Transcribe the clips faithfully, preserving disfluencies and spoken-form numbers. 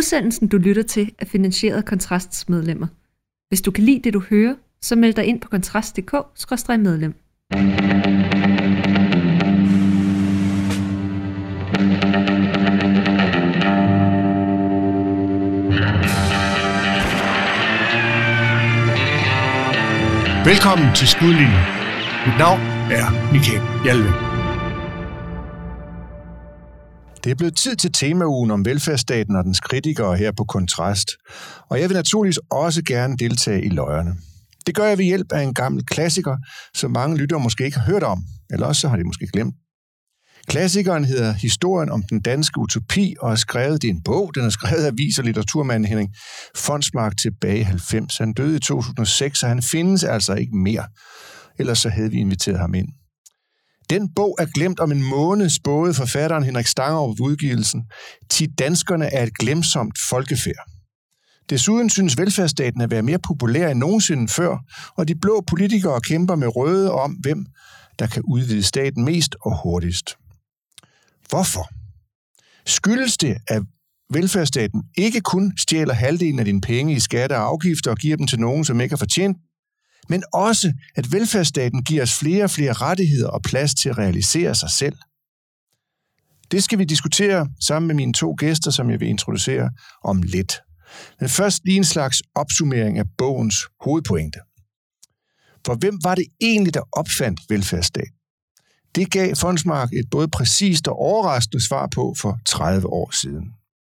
Udsendelsen, du lytter til, er finansieret af Kontrasts medlemmer. Hvis du kan lide det, du hører, så meld dig ind på kontrast punktum d k skråstreg medlem. Velkommen til Skudlinjen. Mit navn er Michael Hjalve. Det er blevet tid til temaugen om velfærdsstaten og dens kritikere her på Kontrast, og jeg vil naturligvis også gerne deltage i løjerne. Det gør jeg ved hjælp af en gammel klassiker, som mange lyttere måske ikke har hørt om, eller også har de måske glemt. Klassikeren hedder Historien om den danske utopi og er skrevet, det er en bog, den er skrevet af vis- og litteraturmanden Henrik Fonsmark tilbage i halvfems. Han døde i to tusind og seks, og han findes altså ikke mere. Ellers så havde vi inviteret ham ind. Den bog er glemt om en måned, spåede forfatteren Henrik Stangerup ved udgivelsen. Ti danskerne er et glemsomt folkefærd. Desuden synes velfærdsstaten at være mere populær end nogensinde før, og de blå politikere kæmper med røde om, hvem der kan udvide staten mest og hurtigst. Hvorfor? Skyldes det, at velfærdsstaten ikke kun stjæler halvdelen af dine penge i skatter og afgifter og giver dem til nogen, som ikke har fortjent, men også, at velfærdsstaten giver os flere og flere rettigheder og plads til at realisere sig selv? Det skal vi diskutere sammen med mine to gæster, som jeg vil introducere om lidt. Men først lige en slags opsummering af bogens hovedpointe. For hvem var det egentlig, der opfandt velfærdsstaten? Det gav Fonsmark et både præcist og overraskende svar på for tredive år siden.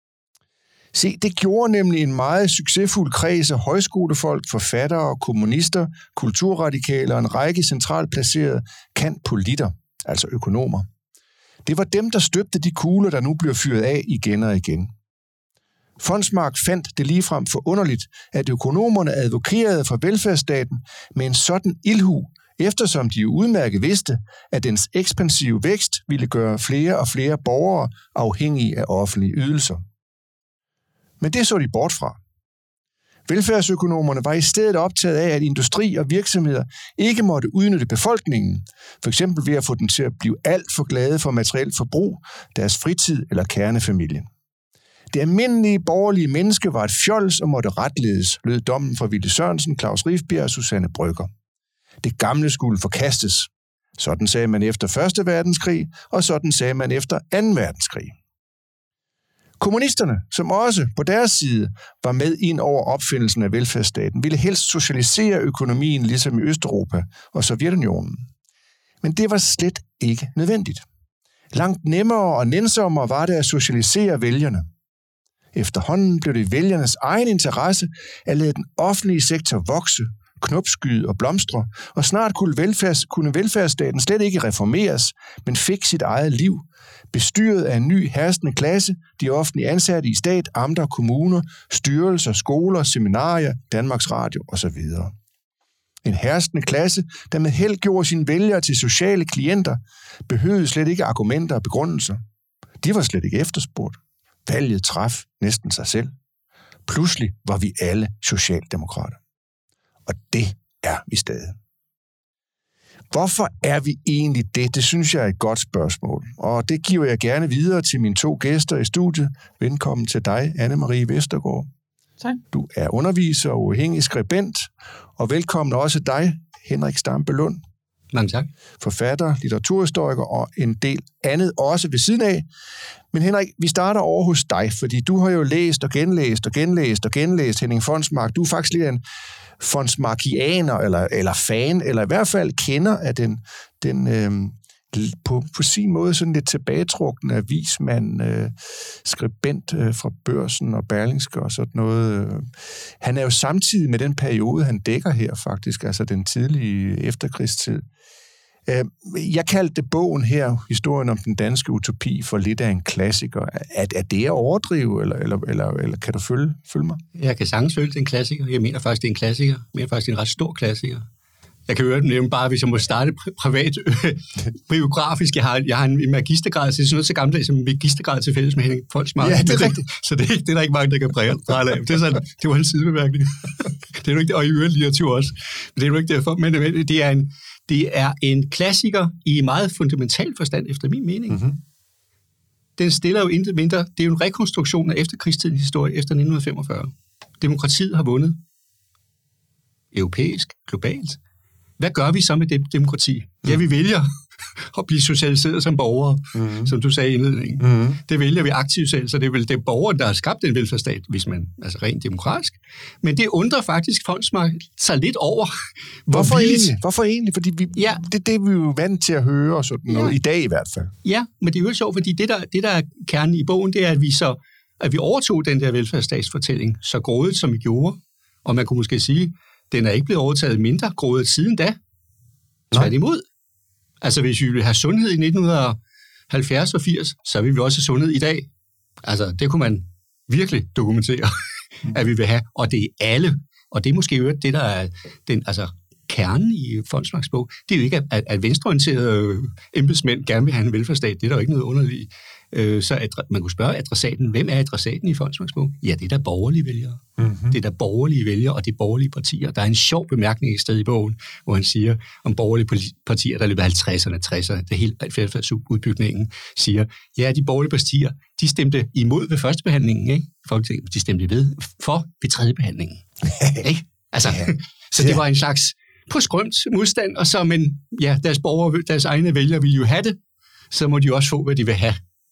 Se, det gjorde nemlig en meget succesfuld kreds af højskolefolk, forfattere, kommunister, kulturradikaler og en række centralt placerede kantpolitter, altså økonomer. Det var dem, der støbte de kugler, der nu bliver fyret af igen og igen. Fonsmark fandt det ligefrem forunderligt, at økonomerne advokerede for velfærdsstaten med en sådan ildhu, eftersom de udmærket vidste, at dens ekspansive vækst ville gøre flere og flere borgere afhængige af offentlige ydelser. Men det så de bort fra. Velfærdsøkonomerne var i stedet optaget af, at industri og virksomheder ikke måtte udnytte befolkningen, for eksempel ved at få dem til at blive alt for glade for materielt forbrug, deres fritid eller kernefamilien. Det almindelige borgerlige menneske var et fjols og måtte retledes, lød dommen fra Ville Sørensen, Claus Rifbjerg og Susanne Brøgger. Det gamle skulle forkastes. Sådan sagde man efter første verdenskrig, og sådan sagde man efter anden verdenskrig. Kommunisterne, som også på deres side var med ind over opfindelsen af velfærdsstaten, ville helst socialisere økonomien ligesom i Østeuropa og Sovjetunionen. Men det var slet ikke nødvendigt. Langt nemmere og nænsommere var det at socialisere vælgerne. Efterhånden blev det i vælgernes egen interesse at lade den offentlige sektor vokse, knopskyde og blomstre, og snart kunne, velfærds, kunne velfærdsstaten slet ikke reformeres, men fik sit eget liv, bestyret af en ny herskende klasse, de offentlige ansatte i stat, amter, kommuner, styrelser, skoler, seminarier, Danmarks Radio osv. En herskende klasse, der med held gjorde sine vælgere til sociale klienter, behøvede slet ikke argumenter og begrundelser. De var slet ikke efterspurgt. Valget traf næsten sig selv. Pludselig var vi alle socialdemokrater. Og det er vi stadig. Hvorfor er vi egentlig det? Det synes jeg er et godt spørgsmål. Og det giver jeg gerne videre til mine to gæster i studiet. Velkommen til dig, Anne-Marie Vestergaard. Tak. Du er underviser og uafhængig skribent. Og velkommen også dig, Henrik Stampe-Lund. Mange tak. Forfatter, litteraturhistoriker og en del andet også ved siden af. Men Henrik, vi starter over hos dig, fordi du har jo læst og genlæst og genlæst og genlæst Henning Fonsmark. Du er faktisk lige en Fonsmarkianer, eller, eller fan, eller i hvert fald kender af den, den øh, på, på sin måde sådan lidt tilbagetrukne avismand, øh, skribent øh, fra Børsen og Berlingske og sådan noget. Han er jo samtidig med den periode, han dækker her faktisk, altså den tidlige efterkrigstid. Øh, jeg kaldte bogen her, Historien om den danske utopi, for lidt af en klassiker. Er, er det at overdrive, eller, eller, eller, eller kan du følge, følge mig? Jeg kan sagtens følge, det er en klassiker. Jeg mener faktisk, det er en klassiker. Jeg mener faktisk, det er en ret stor klassiker. Jeg kan høre det nævne bare, hvis jeg må starte privat biografisk. Jeg har, jeg har en magistergrad, så det er sådan noget så gammelt, som en magistergrad til fælles med Henning Fonsmark. Ja, det er rigtigt. Så det er, det er der ikke mange, der kan prale af. Det, er sådan, det var en sidebemærkning. Det er jo ikke det, og i øvrigt litteratur også. Men det er jo ikke derfor. Men det er en, det er en klassiker i meget fundamental forstand, efter min mening. Mm-hmm. den stiller jo intet mindre. Det er jo en rekonstruktion af efterkrigstidens historie efter nitten femogfyrre. Demokratiet har vundet. Europæisk, globalt. Hvad gør vi så med det demokrati? Ja, vi vælger at blive socialiseret som borgere, mm-hmm. som du sagde i indledningen. Mm-hmm. Det vælger vi aktivt selv, så det er vel det borgere, der har skabt den velfærdsstat, hvis man altså rent demokratisk. Men det undrer faktisk Fonsmark sig lidt over. Hvorfor egentlig? Hvorfor egentlig? Fordi vi, ja. det, det er vi jo vant til at høre, sådan noget, ja. I dag i hvert fald. Ja, men det er jo sjovt, fordi det der, det, der er kernen i bogen, det er, at vi, så, at vi overtog den der velfærdsstatsfortælling så grådigt, som vi gjorde. Og man kunne måske sige, den er ikke blevet overtaget mindre grådigt siden da. Tværtimod. Altså, hvis vi ville have sundhed i nitten halvfjerds og firs, så vil vi også have sundhed i dag. Altså, det kunne man virkelig dokumentere, at vi vil have. Og det er alle. Og det er måske jo det, der er den, altså, kernen i Fonsmarks bog. Det er jo ikke, at, at venstreorienterede embedsmænd gerne vil have en velfærdsstat. Det er der jo ikke noget underligt. Så man kunne spørge adressaten, hvem er adressaten i Fonsmarks bog? Ja, det er der borgerlige vælgere. Mm-hmm. Det er der borgerlige vælgere, og det er borgerlige partier. Der er en sjov bemærkning i stedet i bogen, hvor han siger om borgerlige partier, der løber halvtredserne, tresserne, det hele velfærdsudbygningen, siger, ja, de borgerlige partier, de stemte imod ved førstebehandlingen, ikke? Folketinget, de stemte ved for ved tredjebehandlingen. Ikke? Altså, så det var en slags på skrømt modstand, og så, men ja, deres borgere, deres egne vælgere vil jo have det, så må de også få, hvad de vil have.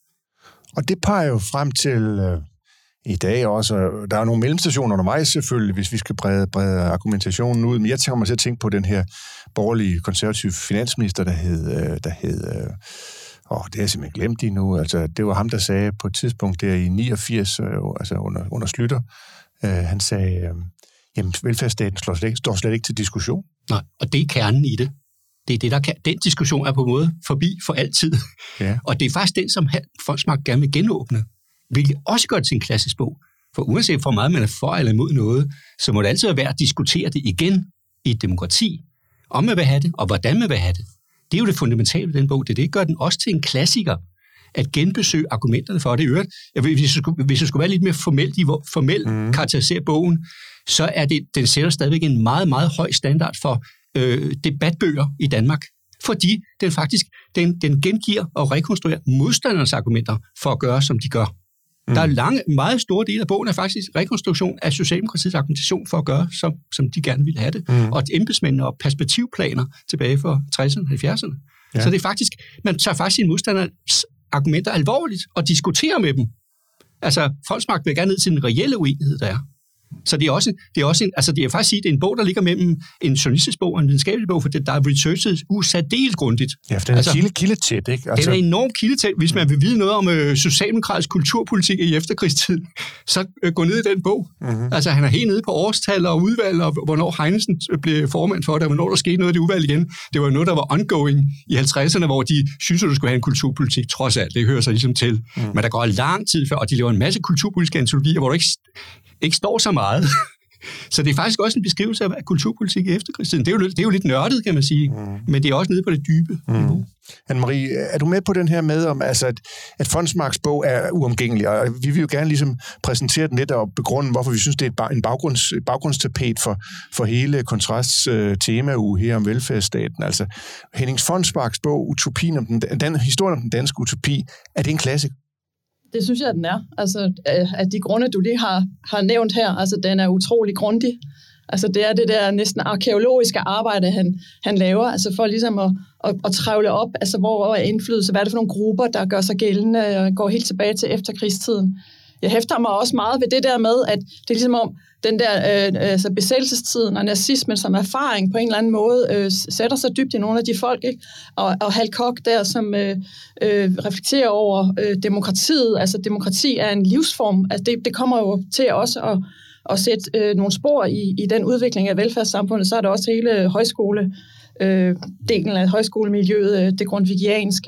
Og det peger jo frem til øh, i dag også. Der er nogle mellemstationer undervejs selvfølgelig, hvis vi skal brede, brede argumentationen ud. Men jeg tænker mig til at tænke på den her borgerlige konservative finansminister, der hed... Øh, der hed øh, åh, det har jeg simpelthen glemt lige nu. Altså, det var ham, der sagde på et tidspunkt der i niogfirs, øh, altså under, under Slytter, øh, han sagde, øh, jamen velfærdsstaten står slet, ikke, står slet ikke til diskussion. Nej, og det er kernen i det. Det er det, der kan. Den diskussion er på en måde forbi for altid. Ja. Og det er faktisk den, som Fonsmark gerne vil genåbne. Hvilket også gør det til en klassisk bog. For uanset hvor meget man er for eller imod noget, så må det altid være værd at diskutere det igen i et demokrati. Om man vil have det, og hvordan man vil have det. Det er jo det fundamentale ved den bog. Det, det gør den også til en klassiker. At genbesøge argumenterne for det. Øvrigt, hvis jeg skulle, hvis jeg skulle være lidt mere formelt, formel mm. karakterisere bogen, så er det, den sætter stadigvæk en meget, meget høj standard for Øh, debatbøger i Danmark, fordi den faktisk den, den gengiver og rekonstruerer modstandernes argumenter for at gøre, som de gør. Mm. Der er lange, meget store dele af bogen er faktisk rekonstruktion af Socialdemokratiets argumentation for at gøre, som, som de gerne ville have det. Mm. Og embedsmændene og perspektivplaner tilbage for tresserne og halvfjerdserne. Ja. Så det er faktisk, man tager faktisk sine modstanders argumenter alvorligt og diskuterer med dem. Altså, Fonsmark vil gerne ned til den reelle uenighed, der er. Så det er også, det er også en, altså det er faktisk sige, det er en bog, der ligger mellem en journalistisk bog og en videnskabelig bog, for det, der er researchet usærdeles grundigt. Ja, for den er altså, kilde, kildetæt, ikke? Altså... Den er enormt kildetæt. Hvis man vil vide noget om øh, socialdemokratisk kulturpolitik i efterkrigstiden, så øh, gå ned i den bog. Mm-hmm. Altså han er helt nede på årstal og udvalg, og hvornår Heinesen blev formand for det, og hvornår der skete noget af det udvalg igen. Det var noget, der var ongoing i halvtredserne, hvor de synes, at du skulle have en kulturpolitik, trods alt. Det hører sig ligesom til. Mm. Men der går lang tid før, og de laver en masse kulturpolitiske antologier, hvor du ikke ikke står så meget. Så det er faktisk også en beskrivelse af kulturpolitik i efterkrigstiden. Det er jo, det er jo lidt nørdet, kan man sige, mm. men det er også nede på det dybe niveau. Mm. Anne-Marie, er du med på den her med, om, altså, at, at Fonsmarks bog er uomgængelig, og vi vil jo gerne ligesom præsentere den lidt og begrunde, hvorfor vi synes, det er en baggrunds, et baggrundstapet for, for hele Kontrasts uh, temauge her om velfærdsstaten. Altså, Henning Fonsmarks bog, Utopien om den, den, historien om den danske utopi, er det en klassiker? Det synes jeg, at den er. Altså, af de grunde, du lige har, har nævnt her, altså, den er utrolig grundig. Altså, det er det der næsten arkæologiske arbejde, han, han laver, altså for ligesom at, at, at trævle op, altså hvor er indflydelse, hvad er det for nogle grupper, der gør sig gældende, og går helt tilbage til efterkrigstiden. Jeg hæfter mig også meget ved det der med, at det er ligesom om, den der øh, altså besættelsestiden og nazismen som erfaring på en eller anden måde øh, sætter sig dybt i nogle af de folk, ikke? Og, og Hal Koch der, som øh, øh, reflekterer over øh, demokratiet. Altså demokrati er en livsform. Altså det, det kommer jo til også at, at sætte øh, nogle spor i, i den udvikling af velfærdssamfundet. Så er der også hele højskole øh, delen af højskolemiljøet, det grundtvigianske,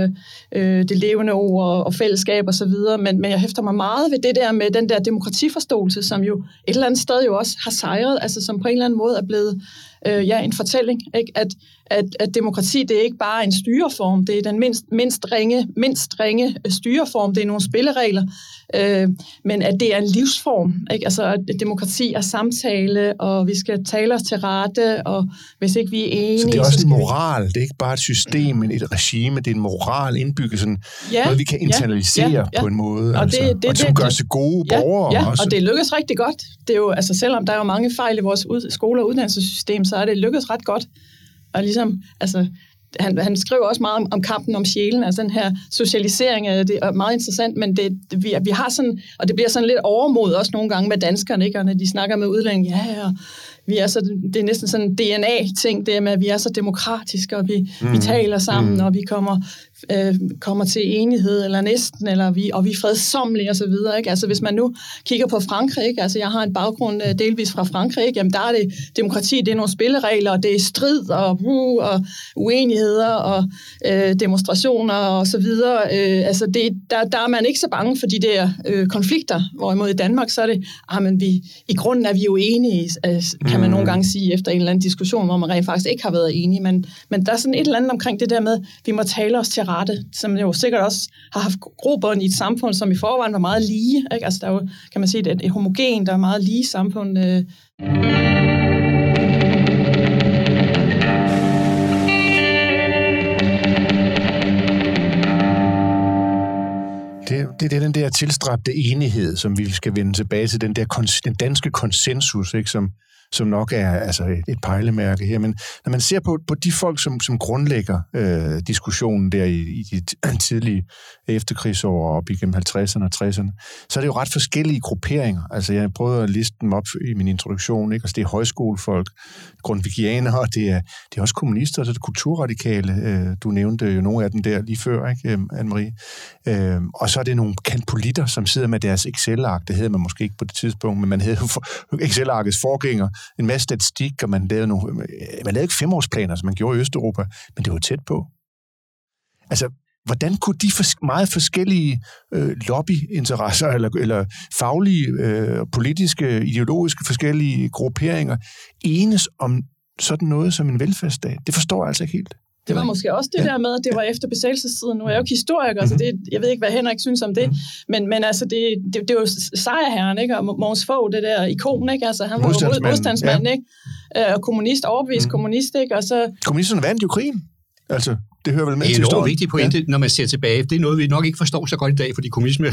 øh, det levende ord og fællesskab og så videre, men, men jeg hæfter mig meget ved det der med den der demokratiforståelse, som jo et eller andet sted jo også har sejret, altså som på en eller anden måde er blevet øh, ja, en fortælling, ikke? At, at, at demokrati, det er ikke bare en styreform, det er den mindst, mindst, ringe, mindst ringe styreform, det er nogle spilleregler, øh, men at det er en livsform, ikke? Altså, at demokrati er samtale, og vi skal tale os til rette, og hvis ikke vi er enige... Så det er også så en moral, vi... det er ikke bare et system, men et regime, det er en moral indbygget, sådan ja, noget, vi kan internalisere ja, ja. på en måde, og, altså, det, det, og som det, gør til gode ja, borgere ja, også. Og det lykkes rigtig godt. Det er jo, altså, selvom der er jo mange fejl i vores ud, skole- og uddannelsessystem, så er det lykkedes ret godt. Og ligesom, altså, han, han skriver også meget om, om kampen om sjælen, altså den her socialisering, det er meget interessant, men det, det, vi, vi har sådan, og det bliver sådan lidt overmod også nogle gange med danskerne, ikke? Og når de snakker med udlændinge, ja, og vi er så, det er næsten sådan en D N A-ting, det med, at vi er så demokratiske, og vi, mm. vi taler sammen, mm. og vi kommer, øh, kommer til enighed, eller næsten, eller vi, og vi er fredsommelige, og så videre, ikke? Altså, hvis man nu kigger på Frankrig, ikke? Altså, jeg har en baggrund øh, delvis fra Frankrig, ikke? Jamen, der er det demokrati, det er nogle spilleregler, og det er strid, og, uh, og uenigheder, og øh, demonstrationer, og så videre. Øh, altså, det, der, der er man ikke så bange for de der øh, konflikter, hvorimod i Danmark, så er det, ah, men vi, i grunden er vi jo enige, øh, kan man nogle gange sige, efter en eller anden diskussion, hvor man rent faktisk ikke har været enige, men, men der er sådan et eller andet omkring det der med, vi må tale os til rette, som jo sikkert også har haft grobund i et samfund, som i forvejen var meget lige, ikke? Altså der er jo, kan man sige, et, et homogen, der er meget lige samfund. Øh. Det, det er den der tilstræbte enighed, som vi skal vende tilbage til, den der den danske konsensus, ikke, som, som nok er altså et, et pejlemærke her. Men når man ser på, på de folk, som, som grundlægger øh, diskussionen der i, i de tidlige efterkrigsår op igennem halvtredserne og tresserne, så er det jo ret forskellige grupperinger. Altså jeg prøvede at liste dem op i min introduktion, ikke? Altså det er højskolefolk, grundvigianere, det er, det er også kommunister, så det er kulturradikale. Øh, du nævnte jo nogle af dem der lige før, ikke, Anne-Marie? Øh, og så er det nogle kantpolitter, som sidder med deres Excel-ark. Det hedder man måske ikke på det tidspunkt, men man havde Excel-arkets forgænger, en masse statistik, og man lavede, nogle, man lavede ikke femårsplaner, som man gjorde i Østeuropa, men det var tæt på. Altså, hvordan kunne de for, meget forskellige øh, lobbyinteresser, eller, eller faglige, øh, politiske, ideologiske forskellige grupperinger enes om sådan noget som en velfærdsstat? Det forstår jeg altså ikke helt. Det var måske også det ja. der med, at det var efter besættelsestiden. Nu er jeg jo ikke historiker, mm-hmm. så det, jeg ved ikke, hvad Henrik synes om det. Mm-hmm. Men, men altså, det, det, det er jo sejrherren, ikke? Og Mogens Fogh, det der ikon, ikke? Altså, han var jo modstandsmand, ja. ikke? Og kommunist, overbevist mm. kommunist, ikke? Og så... Kommunisterne vandt jo krigen. Altså, det hører vel med til historien. Det er en vigtig pointe, ja. når man ser tilbage. Det er noget, vi nok ikke forstår så godt i dag, fordi kommunisme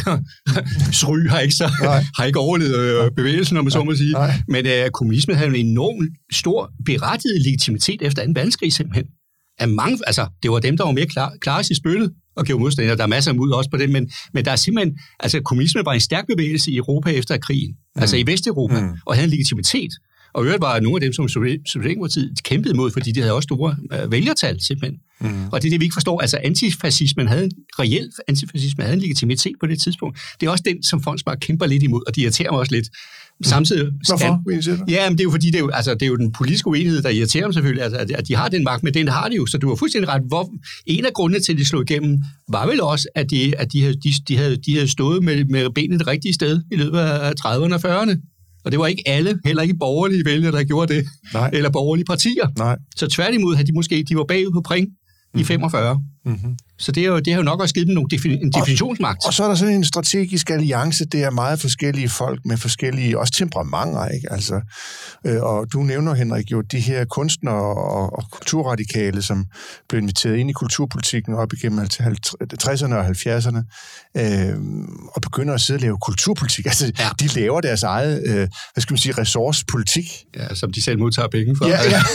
Sry har ikke, så, har ikke overlevet bevægelsen, om man så må sige. Nej. Men uh, kommunisme havde en enormt stor berettiget legitimitet efter anden verdenskrig, simpelthen. Af mange, altså, det var dem, der var mere klar, klarest i spyttet og gjorde modstand, og der er masser af mod også på det, men, men der er simpelthen, altså kommunisme var en stærk bevægelse i Europa efter krigen, mm. altså i Vesteuropa, mm. og havde en legitimitet. Og øvrigt var nogle af dem, som Socialdemokratiet kæmpede mod, fordi de havde også store øh, vælgertal, simpelthen. Mm. Og det er det, vi ikke forstår. Altså, antifascismen havde en reel antifascismen havde en legitimitet på det tidspunkt. Det er også den, som Fondsmark kæmper lidt imod, og de irriterer mig også lidt. Samtidig... Hvorfor? Ja, men det er jo fordi, det er jo, altså, det er jo den politiske uenighed, der irriterer dem selvfølgelig, altså, at de har den magt, men den har de jo, så du har fuldstændig ret. Hvor, en af grundene til, at de slog igennem, var vel også, at de, at de, havde, de, de, havde, de havde stået med, med benet det rigtige sted i løbet af trediverne og fyrrerne. Og det var ikke alle, heller ikke borgerlige vælgere, der gjorde det, Nej. eller borgerlige partier. Nej. Så tværtimod havde de måske, de var bagud på point i femogfyrre. Mm-hmm. Så det har, jo, det har jo nok også givet dem nogle defin- en definitionsmagt. Og, og så er der sådan en strategisk alliance, det er meget forskellige folk med forskellige, også temperamenter, ikke? Altså, øh, og du nævner, Henrik, jo de her kunstnere og, og kulturradikale, som blev inviteret ind i kulturpolitikken op igennem tresserne og halvfjerdserne, øh, og begynder at sidde og lave kulturpolitik. Altså, ja. de laver deres eget, øh, hvad skal man sige, ressourcepolitik. Ja, som de selv modtager penge for. Ja, ja.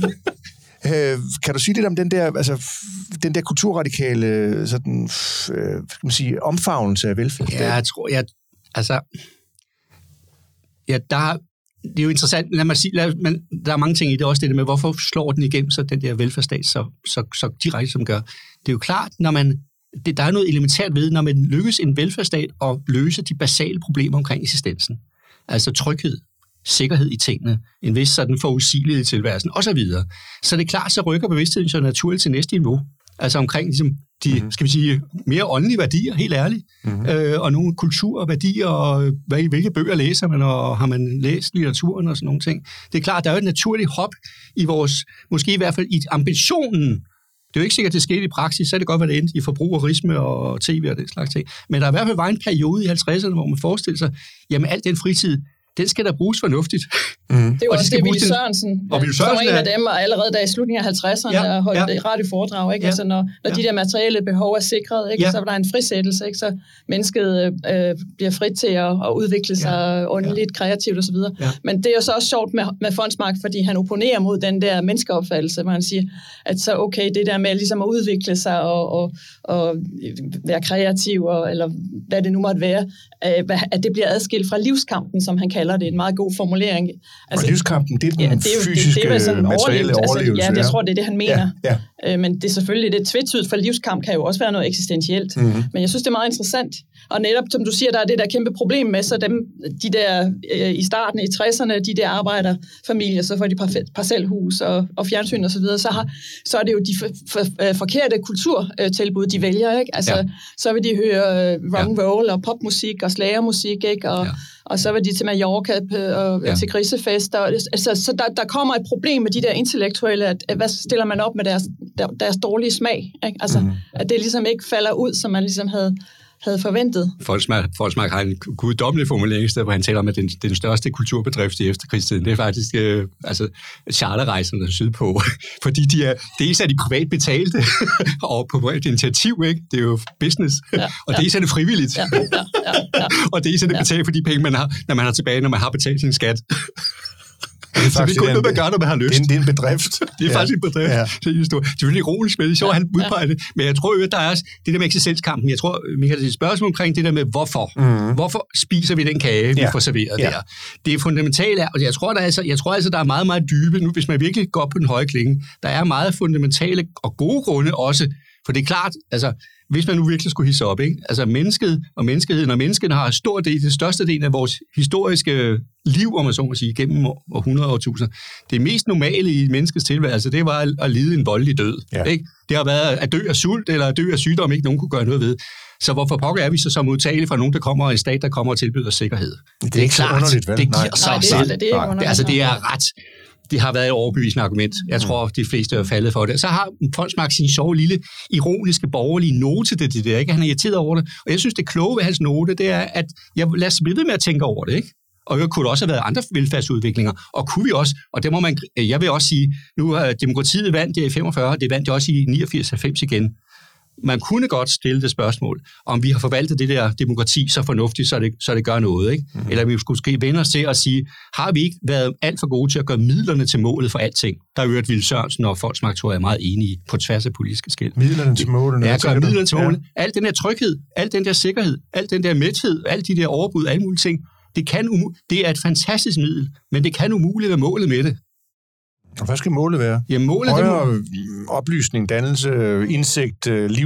Øh, kan du sige lidt om den der, altså, den der kulturradikale sådan, øh, skal man sige, omfavnelse af velfærd? Ja, jeg tror, jeg, altså, ja, der, det er jo interessant, lad mig sige, lad, man, der er mange ting i det også, det der med, hvorfor slår den igennem så den der velfærdsstat så, så, så direkte, som gør. Det er jo klart, når man, det, der er noget elementært ved, når man lykkes en velfærdsstat at løse de basale problemer omkring eksistensen, altså tryghed, sikkerhed i tingene, en vis sådan forudsigelighed i tilværelsen, osv. Så det er klart, så rykker bevidstheden så naturligt til næste niveau. Altså omkring ligesom, de, mm-hmm. skal vi sige, mere åndelige værdier, helt ærligt. Mm-hmm. Øh, og nogle kultur og værdier, og hvilke bøger læser man, og har man læst litteraturen og sådan nogle ting. Det er klart, der er jo et naturligt hop i vores, måske i hvert fald i ambitionen. Det er jo ikke sikkert, det skete i praksis, så er det godt, hvad det endte i forbrugerisme og tv og den slags ting. Men der er i hvert fald var en periode i halvtredserne, hvor man forestiller sig, jamen al den fritid, den skal der bruges fornuftigt. Mm. Det var også det, Villy Sørensen, og Villy Sørensen var en af dem, og allerede der i slutningen af halvtredserne ja, holdt ja. et radioforedrag, ikke? Ja. Altså når, når ja. de der materielle behov er sikret, ikke? Ja. Så var der en frisættelse, ikke? Så mennesket øh, bliver frit til at, at udvikle sig ja. åndeligt, ja. kreativt osv. Ja. Men det er jo så også sjovt med, med Fonsmark, fordi han opponerer mod den der menneskeopfattelse, hvor han siger, at så okay, det der med ligesom at udvikle sig og, og, og være kreativ, og, eller hvad det nu måtte være, øh, at det bliver adskilt fra livskampen, som han kalder det, en meget god formulering. Altså, og livskampen, det er den ja, det er, fysiske, det, det er materielle overlevelse. Altså, ja, jeg tror, det er det, han mener. Ja, ja. Øh, men det er selvfølgelig, det tvetydigt, for livskamp kan jo også være noget eksistentielt. Mm-hmm. Men jeg synes, det er meget interessant. Og netop, som du siger, der er det der kæmpe problem med, så dem, de der øh, i starten i tresserne, de der arbejderfamilier, så får de par, parcelhus og, og fjernsyn og så videre, så, har, så er det jo de for, for, forkerte kulturtilbud, de vælger, ikke? Altså, ja. Så vil de høre øh, rock and roll ja. og popmusik og slagermusik, ikke? Og, ja. og så vil de til Mallorca og ja. til grisefester. Altså, så der, der kommer et problem med de der intellektuelle, at, at hvad stiller man op med deres, der, deres dårlige smag, ikke? Altså, mm. at det ligesom ikke falder ud, som man ligesom havde havde forventet. Fonsmark har en guddommelig formuleringssted, hvor han taler om, at den, den største kulturbedrift i efterkrigstiden, det er faktisk øh, altså, charterrejserne sydpå. Fordi de er, dels er de privat betalte, og på privat initiativ, ikke? Det er jo business. Ja, og ja. dels er det frivilligt. Ja, ja, ja, ja. og dels er det betalt for de penge, man har, når man har tilbage, når man har betalt sin skat. Det er så det er kun noget, man gør, når man har lyst. Det er, det er en bedrift. Det er ja. faktisk en bedrift. Ja. Det er selvfølgelig ironisk, men det er sjovt, at han udpeger det. Men jeg tror jo, at der er også det der med eksistenskampen. Jeg tror, Michael, det er et spørgsmål omkring det der med, hvorfor. Mm. Hvorfor spiser vi den kage, vi ja. får serveret ja. der? Det er fundamentalt, og jeg tror, der er, altså, jeg tror altså, der er meget, meget dybe, nu hvis man virkelig går på den høje klinge, der er meget fundamentale og gode grunde også. For det er klart, altså, hvis man nu virkelig skulle hisse op, ikke? Altså mennesket og menneskeheden og mennesken har stor del, det største del af vores historiske liv, om man så må sige, gennem århundrede og årtusinder. Det mest normale i menneskets tilværelse, det var at lide en voldelig død. Ja. Ikke? Det har været at dø af sult eller at dø af sygdom, ikke nogen kunne gøre noget ved. Så hvorfor pokker er vi så så modtagelige fra nogen, der kommer, en stat, der kommer og tilbyder sikkerhed? Det er, det er ikke klart, så underligt, vel? Det giver sig selv. Det, det, det, er altså, det er ret. Det har været et overbevisende argument. Jeg tror, de fleste er faldet for det. Så har Fonsmark sin sjove lille, ironiske, borgerlige note til det der, ikke? Han er irriteret over det. Og jeg synes, det kloge ved hans note, det er, at jeg lader os blive ved med at tænke over det, ikke? Og kunne der også have været andre velfærdsudviklinger, og kunne vi også, og det må man, jeg vil også sige, nu har demokratiet vandt det i femogfyrre, det vandt det også i niogfirs halvfems igen. Man kunne godt stille det spørgsmål, om vi har forvaltet det der demokrati så fornuftigt, så det, så det gør noget, ikke? Mm. Eller vi skulle måske vende os til at sige, har vi ikke været alt for gode til at gøre midlerne til målet for alting? Der er jo et Villy Sørensen og Fonsmark, tror jeg er meget enige på tværs af politiske skel. Midlerne til målet? Ja, gøre midlerne til målet. Ja. Al den der tryghed, al den der sikkerhed, al den der mæthed, alle de der overbud, alle mulige ting, det, kan umu- det er et fantastisk middel, men det kan umuligt være målet med det. Og hvad skal målet være? Ja, målet Højere må... oplysning, dannelse, indsigt,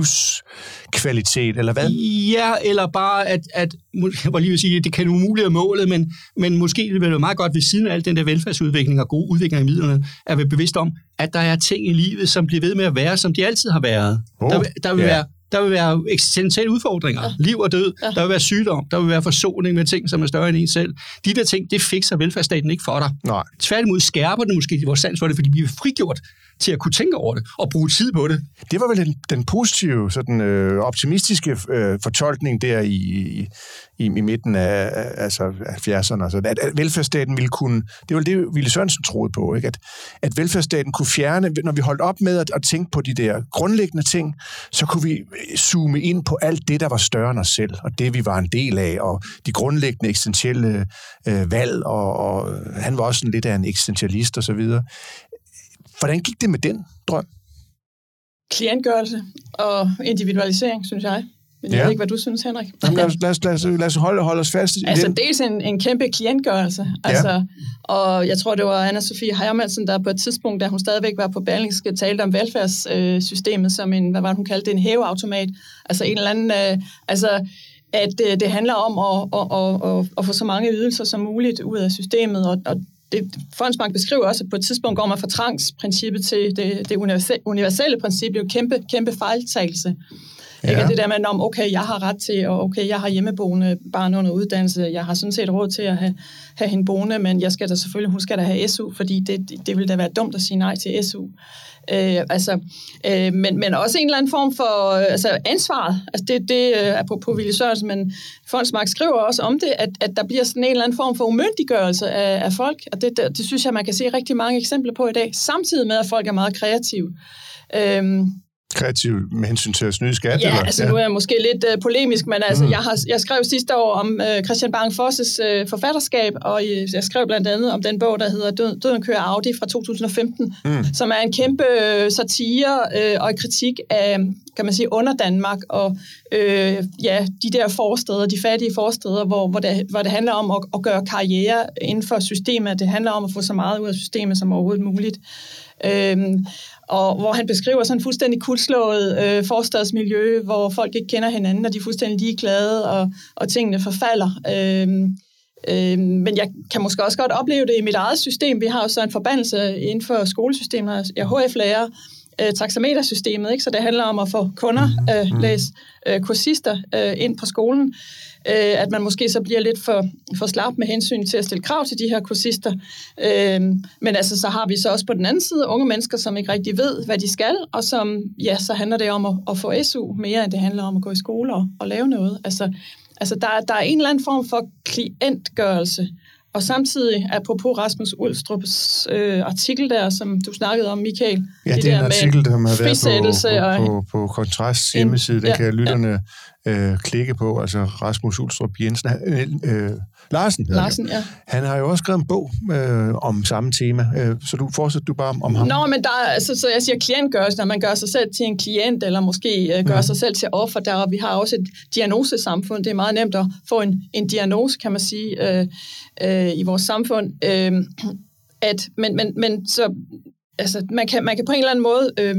livskvalitet, eller hvad? Ja, eller bare, at, at jeg var lige vil sige, det kan umuligt være målet, men, men måske det vil være meget godt ved siden af al den der velfærdsudvikling og gode udvikling af midlerne, at være bevidst om, at der er ting i livet, som bliver ved med at være, som de altid har været. Oh, der, der vil yeah. være Der vil være eksistentielle udfordringer, ja. liv og død, ja. der vil være sygdom, der vil være forsoning med ting, som er større end en selv. De der ting, det fikser velfærdsstaten ikke for dig. Nej. Tværtimod skærper det måske vores sans for det, fordi vi er frigjort til at kunne tænke over det og bruge tid på det. Det var vel den, den positive, sådan, øh, optimistiske øh, fortolkning der i, i, i midten af altså halvfjerdserne. Altså, at, at velfærdsstaten ville kunne, det var det, Villy Sørensen troede på, ikke? At, at velfærdsstaten kunne fjerne, når vi holdt op med at, at tænke på de der grundlæggende ting, så kunne vi zoome ind på alt det, der var større end os selv, og det, vi var en del af, og de grundlæggende eksistentielle øh, valg, og, og han var også sådan lidt af en eksistentialist og så videre. Hvordan gik det med den drøm? Klientgørelse og individualisering, synes jeg. Men jeg ja. ved ikke, hvad du synes, Henrik. Jamen, lad, os, lad, os, lad, os, lad os holde, holde os fast i altså, den. dels en, en kæmpe klientgørelse. Altså, ja. Og jeg tror, det var Anna-Sophie Heimermann, der på et tidspunkt, da hun stadigvæk var på Berlingske, talte om velfærdssystemet som en, hvad var det, hun kaldte det, en hæveautomat. Altså en eller anden... Øh, altså, at øh, det handler om at, at, at, at, at få så mange ydelser som muligt ud af systemet, og, og det, Fondsmark beskriver også, at på et tidspunkt går man fra trangsprincippet til det, det universelle princip, det er jo kæmpe, kæmpe fejltagelse. Ja. Ikke? Det der med, om okay, jeg har ret til, og okay, jeg har hjemmeboende barn under uddannelse, jeg har sådan set råd til at have, have hende boende, men jeg skal da selvfølgelig, hun skal da have S U, fordi det, det, det vil da være dumt at sige nej til S U. Øh, altså, øh, men, men også en eller anden form for altså ansvaret. Altså det, det er på, på Villy Sørensen, men Fondsmark skriver også om det, at, at der bliver sådan en eller anden form for umyndiggørelse af, af folk, og det, det, det synes jeg, man kan se rigtig mange eksempler på i dag, samtidig med, at folk er meget kreative. Øh, kreativ med hensyn til at snyde skat? Ja, eller? altså ja. Nu er jeg måske lidt uh, polemisk, men altså, mm. jeg, har, jeg skrev sidste år om uh, Christian Bang-Fosses uh, forfatterskab, og uh, jeg skrev blandt andet om den bog, der hedder Død, Døden kører Audi fra to tusind og femten, mm. som er en kæmpe uh, satire uh, og en kritik af, kan man sige, under Danmark, og uh, ja, de der forsteder, de fattige forsteder, hvor, hvor, det, hvor det handler om at, at gøre karriere inden for systemet. Det handler om at få så meget ud af systemet som overhovedet muligt. Uh, og hvor han beskriver sådan en fuldstændig kulslået øh, forstadsmiljø, hvor folk ikke kender hinanden, og de er fuldstændig ligeglade, og, og tingene forfalder. Øhm, øhm, men jeg kan måske også godt opleve det i mit eget system. Vi har jo så en forbandelse inden for skolesystemet. Jeg er H F-lærer, øh, taxametersystemet, ikke? Så det handler om at få kunder, øh, læse øh, kursister øh, ind på skolen. Øh, at man måske så bliver lidt for, for slap med hensyn til at stille krav til de her kursister. Øh, men altså, så har vi så også på den anden side unge mennesker, som ikke rigtig ved, hvad de skal, og som, ja, så handler det om at, at få S U mere, end det handler om at gå i skole og, og lave noget. Altså, altså der, der er en eller anden form for klientgørelse, og samtidig, apropos Rasmus Ulstrups øh, artikel der, som du snakkede om, Michael. Ja, det, det er en artikel, der har været på, på, på, på Kontrasts hjemmeside, den ja, kan lytterne ja. øh, klikke på, altså Rasmus Ulstrup Jensen, øh, Larsen, Larsen ja. Han har jo også skrevet en bog øh, om samme tema, øh, så du fortsætter du bare om, om ham. Nå, men der er, altså, så jeg siger klientgørelse, når man gør sig selv til en klient, eller måske øh, gør ja. sig selv til offer, der vi har også et diagnosesamfund, det er meget nemt at få en, en diagnose, kan man sige, øh, øh, i vores samfund, øh, at, men, men, men så, altså, man kan, man kan på en eller anden måde øh,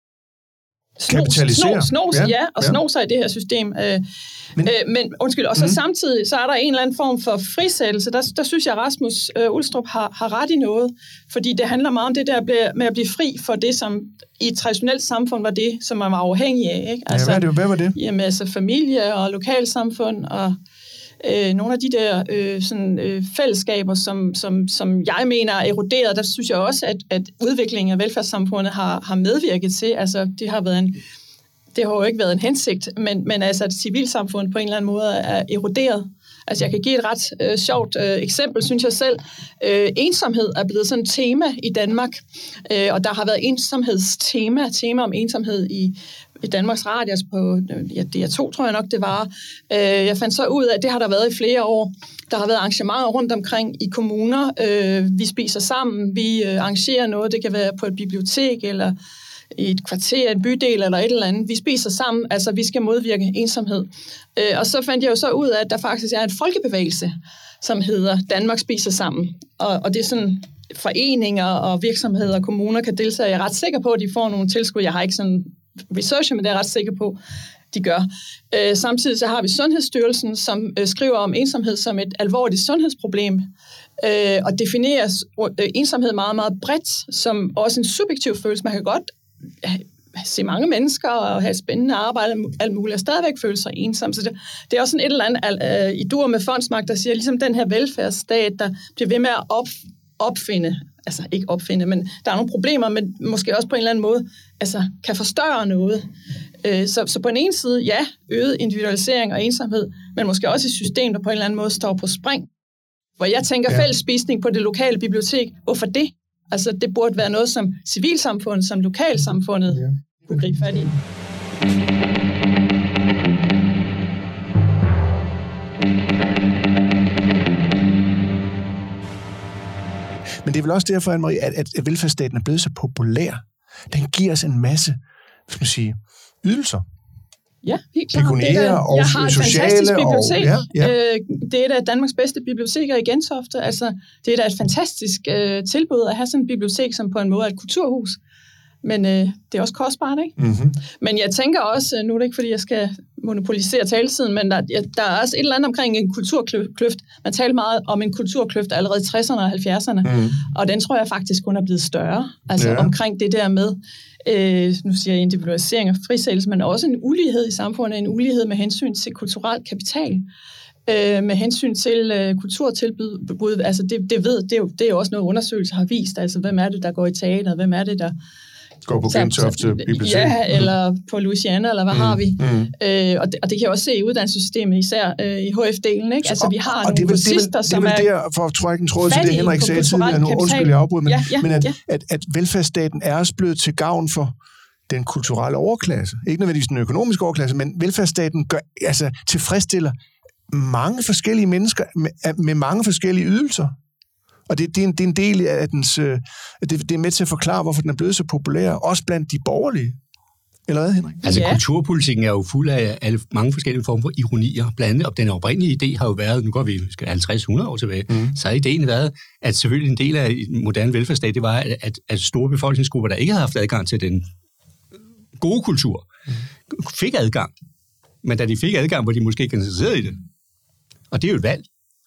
kapitalisere. Snos, snos, ja, ja, og ja. sno sig i det her system. Øh, men, øh, men undskyld, og så mm. samtidig, så er der en eller anden form for frisættelse. Der, der synes jeg, Rasmus øh, Ulstrup har, har ret i noget, fordi det handler meget om det der med at blive fri for det, som i et traditionelt samfund var det, som man var afhængig af. Ikke? Altså, ja, hvad, det, hvad var det? Jamen, altså familie og lokalsamfund og Øh, nogle af de der øh, sådan, øh, fællesskaber, som, som, som jeg mener er eroderet, der synes jeg også, at, at udviklingen af velfærdssamfundet har, har medvirket til. Altså, det har været en, det har jo ikke været en hensigt, men, men altså, at civilsamfundet på en eller anden måde er eroderet. Altså, jeg kan give et ret øh, sjovt øh, eksempel, synes jeg selv. Øh, ensomhed er blevet sådan et tema i Danmark, øh, og der har været ensomhedstema, tema om ensomhed i i Danmarks Radio, altså på ja, D R to, tror jeg nok, det var. Øh, jeg fandt så ud af, at det har der været i flere år. Der har været arrangementer rundt omkring i kommuner. Øh, vi spiser sammen, vi øh, arrangerer noget. Det kan være på et bibliotek, eller i et kvarter, en bydel, eller et eller andet. Vi spiser sammen, altså vi skal modvirke ensomhed. Øh, og så fandt jeg jo så ud af, at der faktisk er en folkebevægelse, som hedder Danmark spiser sammen. Og, og det er sådan foreninger og virksomheder og kommuner kan deltage. Jeg er ret sikker på, at de får nogle tilskud. Jeg har ikke sådan researcher, men det er jeg ret sikker på, de gør. Øh, samtidig så har vi Sundhedsstyrelsen, som øh, skriver om ensomhed som et alvorligt sundhedsproblem, øh, og definerer øh, ensomhed meget, meget bredt, som også en subjektiv følelse. Man kan godt se mange mennesker og have et spændende arbejde, alt muligt, og stadigvæk føle sig ensom. Så det, det er også sådan et eller andet øh, i dur med Fondsmark, der siger, ligesom den her velfærdsstat, der bliver ved med at op, opfinde, altså ikke opfinde, men der er nogle problemer, men måske også på en eller anden måde, altså kan forstørre noget. Så, så på den ene side, ja, øget individualisering og ensomhed, men måske også et system, der på en eller anden måde står på spring. Hvor jeg tænker ja. fællesspisning på det lokale bibliotek, hvorfor det? Altså det burde være noget, som civilsamfundet, som lokalsamfundet ja. kunne gribe fat i. Men det er vel også derfor, Anne-Marie, at, at velfærdsstaten er blevet så populær. Den giver os en masse, skal man sige, ydelser. Ja, helt klart. Pekuniære og jeg har et sociale fantastisk bibliotek. Og, ja, ja. Øh, det er et af Danmarks bedste biblioteker i Gentofte. Altså, det er da et fantastisk øh, tilbud at have sådan et bibliotek, som på en måde er et kulturhus. Men øh, det er også kostbart, ikke? Mm-hmm. Men jeg tænker også, nu er det ikke, fordi jeg skal monopolisere talesiden, men der, ja, der er også et eller andet omkring en kulturkløft. Man talte meget om en kulturkløft allerede i tresserne og halvfjerdserne, mm. og den tror jeg faktisk kun er blevet større. Altså ja. Omkring det der med, øh, nu siger jeg individualisering og frisættelse, men også en ulighed i samfundet, en ulighed med hensyn til kulturel kapital. Øh, med hensyn til øh, kulturtilbud, altså det, det ved, det er, jo, det er jo også noget undersøgelser har vist, altså hvem er det, der går i teater, hvem er det, der går på Gentofte Bibliotek. Ja, eller på Louisiana, eller hvad mm, har vi? Mm. Øh, og, det, og det kan jeg også se i uddannelsessystemet, især øh, i H F-delen, ikke? Altså, vi har og, nogle kursister, som er... Det er vel der, for at trække en tråd til det, Henrik sagde tidligere, nu undskyld jeg afbryder, men, ja, ja, men at, ja. at, at velfærdsstaten er også blevet til gavn for den kulturelle overklasse. Ikke nødvendigvis den økonomiske overklasse, men velfærdsstaten gør, altså, tilfredsstiller mange forskellige mennesker med, med mange forskellige ydelser. Og det, det, er en, det er en del af dens... Øh, det, det er med til at forklare, hvorfor den er blevet så populær, også blandt de borgerlige. Eller hvad, Henrik? Altså, ja. Kulturpolitikken er jo fuld af alle, mange forskellige former for ironier. Blandt andet, og den oprindelige idé har jo været, nu går vi halvtreds hundrede år tilbage, mm. så har ideen været, at selvfølgelig en del af en moderne velfærdsstat, det var, at, at store befolkningsgrupper, der ikke havde haft adgang til den gode kultur, mm. fik adgang. Men da de fik adgang, var de måske ikke interesseret i det. Og det er jo et valg.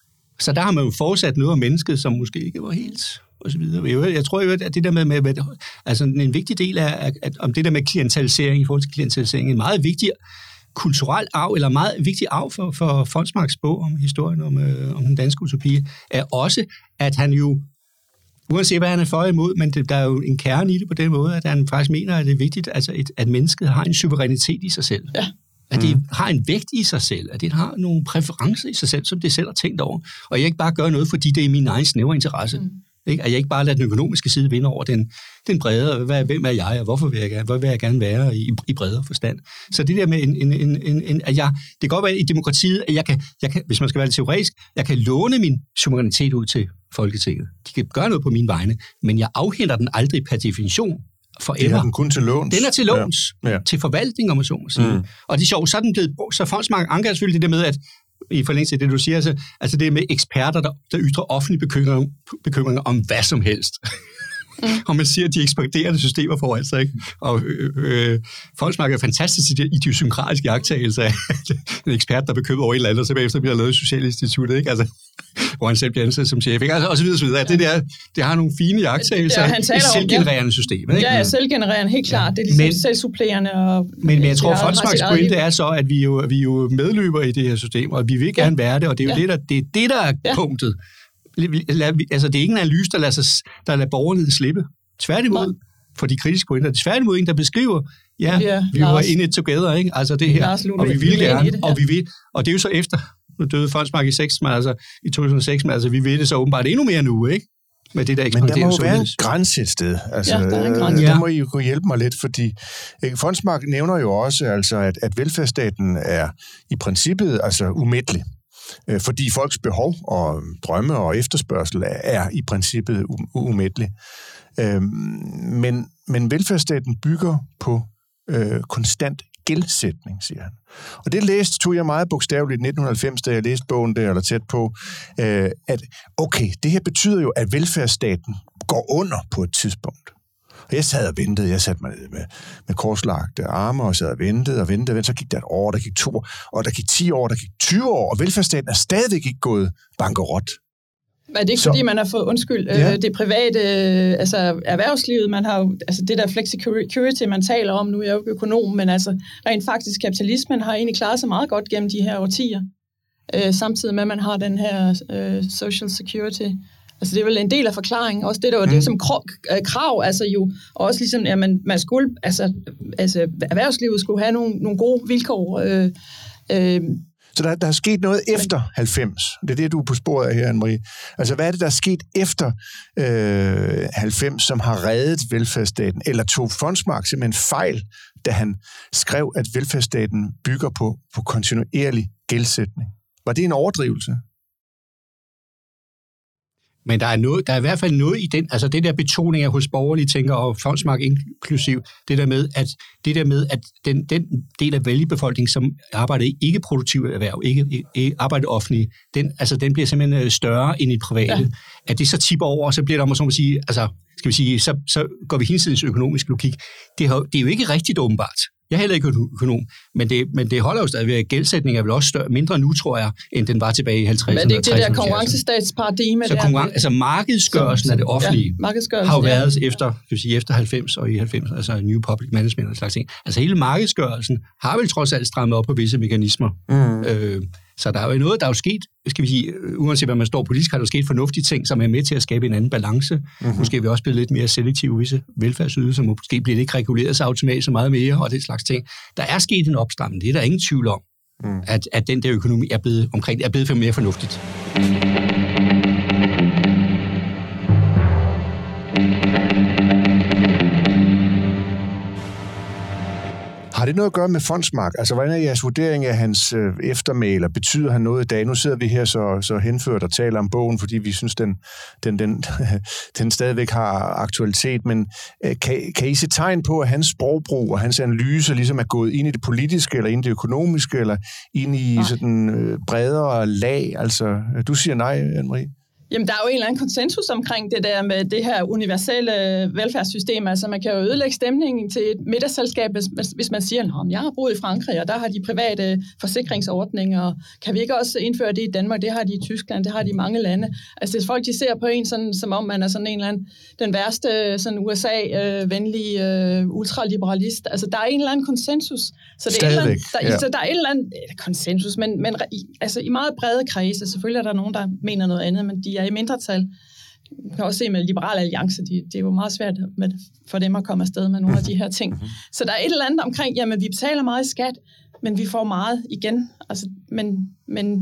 Så der har man jo forudsat noget af mennesket, som måske ikke var helt, og så videre. Jeg tror jo, at det der med, med altså en vigtig del af, at, at, om det der med klientalisering, i forhold til klientalisering, en meget vigtig kulturel arv, eller meget vigtig arv for, for Fonsmarks bog om historien om, øh, om den danske utopi, er også, at han jo, uanset hvad han er for imod, men det, der er jo en kerne i det på den måde, at han faktisk mener, at det er vigtigt, altså et, at mennesket har en suverænitet i sig selv. Ja. At det har en vægt i sig selv, at det har nogle præferencer i sig selv, som det selv har tænkt over. Og jeg ikke bare gør noget, fordi det er min egen snævre interesse. Mm. Ikke? At jeg ikke bare lader den økonomiske side vinde over den, den bredere, hvad, hvem er jeg, og hvorfor vil jeg, hvor vil jeg gerne være i, i bredere forstand. Så det der med, en, en, en, en, at jeg, det kan godt være i demokratiet, at jeg kan, jeg kan, hvis man skal være lidt teoretisk, jeg kan låne min suverænitet ud til Folketinget. De kan gøre noget på mine vegne, men jeg afhenter den aldrig per definition. Det er den kun til låns. Den er til låns, ja. Ja. Til forvaltning, om man så må sige. Mm. Og det er sjovt, så er den blevet brugt. Så Fonsmark anker selvfølgelig det der med, at i forlængelse af det, du siger, altså, altså det med eksperter, der, der ytrer offentlige bekymringer, bekymringer om hvad som helst. Mm. Og man siger, at de ekspanderende systemer får altså ikke. Og øh, øh, Fonsmark er fantastisk i det idiosynkratiske jagttagelser af en ekspert, der bekymrer over et eller andet, og så bagefter bliver lavet i Socialinstituttet, ikke? Altså, hvor han selv bliver ansat som chef, ikke? Altså, og så videre, så videre. Det, der, det har nogle fine jagttagelser af et selvgenererende system. Ikke? Ja, ja, selvgenererende, helt klart. Det er ligesom men, selvsupplerende. Og, men, men jeg tror, Fonsmarks pointe er så, at vi jo, vi er jo medløber i det her system, og vi vil gerne ja. være det, og det er jo ja. det, der, det, er det, der er ja. punktet. Altså, det er ikke en analyse, der lader, sig, der lader borgerne slippe. Tværtimod, Nej. for de kritiske pointer. Det er tværtimod en, der beskriver, ja, ja vi var in it together, ikke? Altså det her, og vi vil gerne, og vi vil, og det er jo så efter, nu døde Fonsmark i seks, men altså i to tusind og seks, men altså vi ved det så åbenbart endnu mere nu, ikke? Med det der men der må jo være en grænse et sted. Altså, ja, der, er en grænse. Der må I jo kunne hjælpe mig lidt, fordi Fonsmark nævner jo også, altså, at, at velfærdsstaten er i princippet altså umættelig. Fordi folks behov og drømme og efterspørgsel er i princippet umættelig. Men, men velfærdsstaten bygger på øh, konstant gældsætning, siger han. Og det læste, tog jeg meget bogstaveligt i nitten halvfems, da jeg læste bogen der, eller tæt på, øh, at okay, det her betyder jo, at velfærdsstaten går under på et tidspunkt. Og jeg sad og ventede, jeg satte mig ned med, med korslagte arme, og sad og ventede og ventede, og så gik der et år, der gik to år, og der gik ti år, der gik tyve år, og velfærdsstaten er stadigvæk ikke gået bankerot. Er det ikke, så, fordi man har fået, undskyld, ja. øh, det private, øh, altså erhvervslivet, man har jo, altså det der flexicurity, man taler om, nu er jeg jo ikke økonom, men altså rent faktisk kapitalismen har egentlig klaret sig meget godt gennem de her årtier, øh, samtidig med, at man har den her øh, social security. Altså det er vel en del af forklaringen, også det der var mm. det som krav, altså jo, og også ligesom, at man, man skulle, altså, altså erhvervslivet skulle have nogle, nogle gode vilkår, øh, øh, Så der, der er sket noget efter halvfems. Det er det, du er på sporet af her, Anne-Marie. Altså, hvad er det, der er sket efter øh, halvfems, som har reddet velfærdsstaten? Eller tog Fonsmark simpelthen fejl, da han skrev, at velfærdsstaten bygger på, på kontinuerlig gældsætning? Var det en overdrivelse? Men der er, noget, der er i hvert fald noget i den, altså det der betoning af hos borgerlige tænker, og Fonsmark inklusiv, det der med, at, det der med, at den, den del af vælgerbefolkningen, som arbejder i ikke-produktive erhverv, ikke, ikke arbejder offentligt, den, altså, den bliver simpelthen større end i private. Ja. At det så tipper over, og så bliver der, om at sige, altså, skal vi sige, så, så går vi hele tidens økonomisk logik. Det er, det er jo ikke rigtigt åbenbart. Jeg er heller ikke økonom, men det, men det holder jo stadig ved, at gældsætningen er vel også større, mindre nu, tror jeg, end den var tilbage i halvtredserne. Men det er ikke det der konkurrencestatsparadime. Så konkurren- altså markedsgørelsen af det offentlige ja, har jo været ja. efter, kan sige, efter halvfems og i halvfems, altså New Public Management og slags ting. Altså hele markedsgørelsen har vel trods alt strammet op på visse mekanismer. Mm. Øh, så der er jo noget, der er jo sket, skal vi sige, uanset hvad man står politisk, har der jo sket fornuftige ting, som er med til at skabe en anden balance. Mm-hmm. Måske er vi også blevet lidt mere selektive visse velfærdsydelser, måske bliver det ikke reguleret så automatisk så meget mere, og det slags ting. Der er sket en opstramning, det er der ingen tvivl om, mm. at, at den der økonomi er blevet omkring, er blevet for mere fornuftigt. Har det noget at gøre med Fonsmark? Altså, hvordan er jeres vurdering af hans øh, eftermæler? Betyder han noget i dag? Nu sidder vi her så, så henført og taler om bogen, fordi vi synes, den, den, den, den stadigvæk har aktualitet. Men øh, kan, kan I se tegn på, at hans sprogbrug og hans analyse ligesom er gået ind i det politiske, eller ind i det økonomiske, eller ind i nej. sådan øh, bredere lag? Altså, du siger nej, Anne-Marie. Jamen, der er jo en eller anden konsensus omkring det der med det her universelle velfærdssystem. Altså, man kan jo ødelægge stemningen til et middagsselskab, hvis, hvis man siger, at jeg har boet i Frankrig, og der har de private forsikringsordninger. Kan vi ikke også indføre det i Danmark? Det har de i Tyskland, det har de i mange lande. Altså, det er folk, de ser på en, sådan, som om man er sådan en eller anden, den værste sådan U S A-venlige øh, ultraliberalist. Altså, der er en eller anden konsensus. Så det er, eller andet, der, ja. så der er en eller anden konsensus, men, men altså, i meget brede kredse. Selvfølgelig er der nogen, der mener noget andet, men de er i mindretal. Man kan også se med Liberale Alliance, de, det er jo meget svært med, for dem at komme afsted med nogle af de her ting. Så der er et eller andet omkring, jamen vi betaler meget i skat, men vi får meget igen. Altså, men, men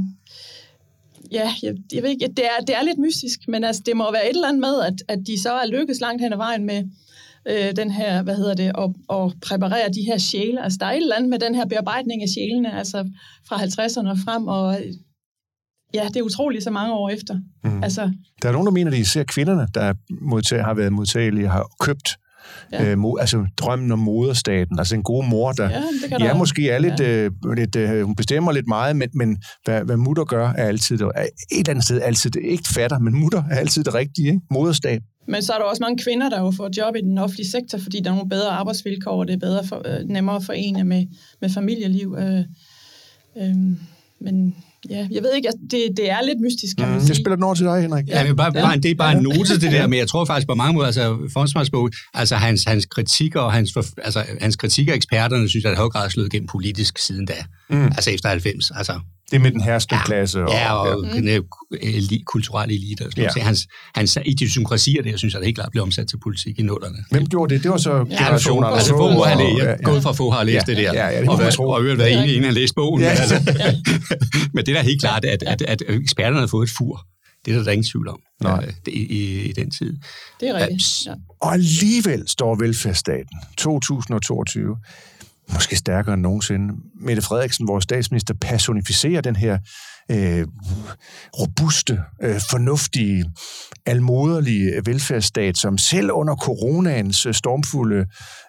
ja, jeg, jeg ved ikke, det er, det er lidt mystisk, men altså, det må være et eller andet med, at, at de så er lykkes langt hen ad vejen med øh, den her, hvad hedder det, og, og præparere de her sjæle. Altså, der er et eller andet med den her bearbejdning af sjælene, altså fra halvtredserne og frem, og ja, det er utroligt så mange år efter. Mm. Altså, der er nogen, der mener, at især kvinderne, der modtag, har været modtagelige, har købt ja. øh, mo, altså drømmen om moderstaten, altså en god mor, der ja, ja, måske er lidt, ja. øh, lidt øh, hun bestemmer lidt meget, men, men hvad, hvad mutter gør, er altid, er et eller andet sted altid det, ikke fatter, men mutter er altid det rigtige, ikke? Moderstat. Men så er der også mange kvinder, der jo får job i den offentlige sektor, fordi der er nogle bedre arbejdsvilkår, og det er bedre for, øh, nemmere at forene med, med familieliv. Øh, øh, men ja, jeg ved ikke, det, det er lidt mystisk, kan man mm, sige. Det spiller den over til dig, Henrik. Ja, men bare, bare, det er bare en note det der, men jeg tror faktisk på mange måder, altså Fonsmarks bog, altså hans, hans kritikker og hans, altså, hans kritik af eksperterne, synes jeg, at høj grad er slået gennem politisk siden da. Mm. Altså efter halvfems, altså. Det er med den herskende ja, klasse. Og, ja, og ja. Den eli, kulturelle elite. Og ja. Hans, hans idiosynkrasier, det jeg synes jeg, det helt klart blev omsat til politik i nullerne. Hvem gjorde det? Det var så generationer. Ja, altså få har læst, jeg gået fra få har læst ja, det der, ja, ja, det og, og, og øvrigt været enig, inden han læste bogen. Ja. Men, altså, men det er da helt klart, at, at, at eksperterne havde fået et fur. Det er der, der ingen tvivl om uh, det, i, i den tid. Det er rigtigt. Ja. Og alligevel står velfærdsstaten to tusind og toogtyve måske stærkere end nogensinde. Mette Frederiksen, vores statsminister, personificerer den her øh, robuste, øh, fornuftige, almoderlige velfærdsstat, som selv under coronaens stormfulde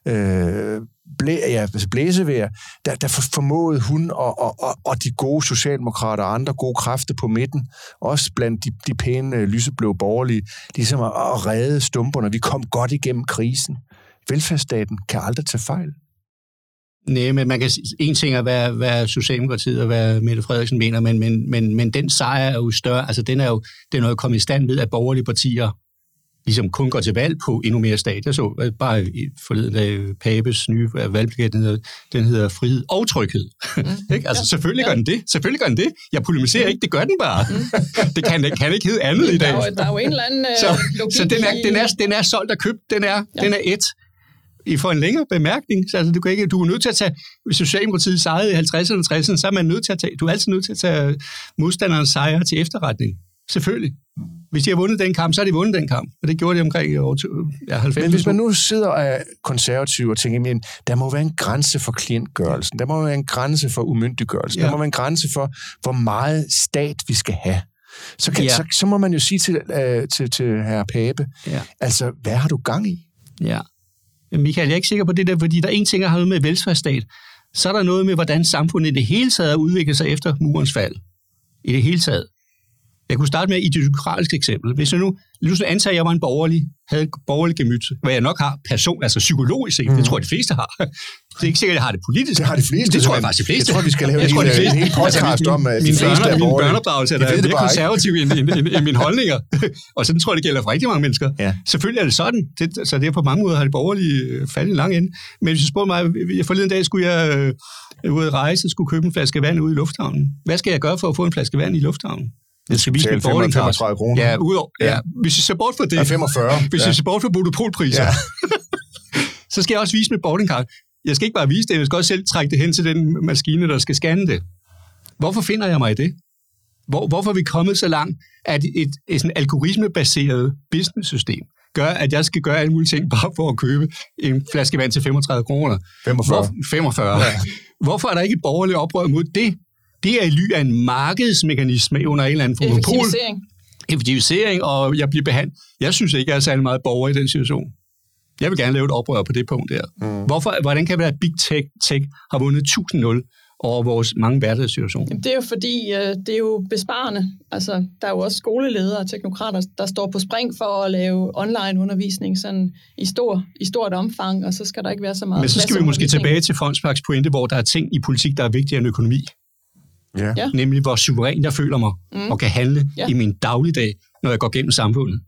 øh, blæ, ja, blæsevejr, der, der formåede hun og, og, og, og de gode socialdemokrater og andre gode kræfter på midten, også blandt de, de pæne, lyseblå borgerlige, ligesom at, at redde stumperne. Vi kom godt igennem krisen. Velfærdsstaten kan aldrig tage fejl. Nej, men man kan en ting er, hvad, hvad Socialdemokratiet og hvad Mette Frederiksen mener, men, men, men, men den sejr er jo større. Altså, den er jo, den er jo kommet i stand ved, at borgerlige partier ligesom kun går til valg på endnu mere stat. Jeg så bare forleden af Papes nye valgplakat, den hedder, den hedder frihed og tryghed. Mm. ikke? Altså, selvfølgelig gør den det. Selvfølgelig gør den det. Jeg polemiserer mm. ikke, det gør den bare. Mm. det kan, kan ikke hedde andet i dag. Der er jo, der er jo en eller anden så, logik så den er, den er, den er solgt og købt. Den er, ja. den er et. I får en længere bemærkning, så altså, du, kan ikke, du er nødt til at tage, hvis Socialdemokratiet sejrede i halvtredserne og tresserne, så er man nødt til at tage, du er altid nødt til at tage modstanderens sejre til efterretning. Selvfølgelig. Hvis de har vundet den kamp, så har de vundet den kamp, og det gjorde de omkring år ja, halvfems. Men hvis man nu sidder og er konservativ og tænker, men der må være en grænse for klientgørelsen, der må være en grænse for umyndiggørelsen, ja. der må være en grænse for, hvor meget stat vi skal have. så, kan, Ja. så, så må man jo sige til, øh, til, til herre Pape, Ja. altså, hvad har du gang i? Ja. Men Michael, jeg er ikke sikker på det der, fordi der er en ting, der har noget med velfærdsstat. Så er der noget med, hvordan samfundet i det hele taget udvikler sig efter murens fald. I det hele taget. Jeg kunne starte med et idiokratisk eksempel. Hvis jeg nu, nu antager, at jeg var en borgerlig, havde et borgerlig gemyt, hvad jeg nok har person, altså psykologisk set, mm. det tror jeg, de fleste har. Det er ikke sikkert, at jeg har det politisk. Det har de fleste. Det tror jeg faktisk, de fleste. Jeg tror, vi skal lave jeg en, tror, hel, en hel podcast altså, om, at de min fleste børne, er min borgerlige. børneopdragelse er der mere konservativ end, end, end, end mine holdninger. Og sådan tror jeg, det gælder for rigtig mange mennesker. Ja. Selvfølgelig er det sådan. Det, så det er på mange måder har det borgerlige faldet langt ind. Men hvis du spurgte mig, forleden dag skulle jeg øh, ud at rejse, skulle købe en flaske vand ude i lufthavnen. Hvad skal jeg gøre for at få en flaske vand i lufthavnen? Jeg skal vise mit boardingkort. Ja, udover, ja. Ja, hvis vi ser bort for det, ja, femogfyrre. Hvis vi ser bort for monopolpriser, ja. Så skal jeg også vise mit boardingkort. Jeg skal ikke bare vise det, jeg skal også selv trække det hen til den maskine, der skal scanne det. Hvorfor finder jeg mig i det? Hvor, hvorfor er vi kommet så langt, at et, et sådan algoritmebaseret business-system gør, at jeg skal gøre alle mulige ting bare for at købe en flaske vand til femogtredive kroner? femogfyrre. Hvor, femogfyrre. Ja. Hvorfor er der ikke et borgerligt oprør mod det? Det er i ly af en markedsmekanisme under en eller anden monopol. Effektivisering. Effektivisering, og jeg bliver behandlet. Jeg synes ikke, jeg er særlig meget borger i den situation. Jeg vil gerne lave et oprør på det punkt der. Mm. Hvorfor, hvordan kan det være, at Big Tech, tech har vundet tusind nul over vores mange hverdagssituationer? Det er jo fordi, øh, det er jo besparende. Altså, der er jo også skoleledere og teknokrater, der står på spring for at lave online-undervisning sådan i, stor, i stort omfang, og så skal der ikke være så meget. Men så skal vi måske tilbage til Fondsparks pointe, hvor der er ting i politik, der er vigtigere end økonomi. Ja. Ja. Nemlig, hvor suveræn jeg føler mig, mm. og kan handle ja. i min dagligdag, når jeg går gennem samfundet.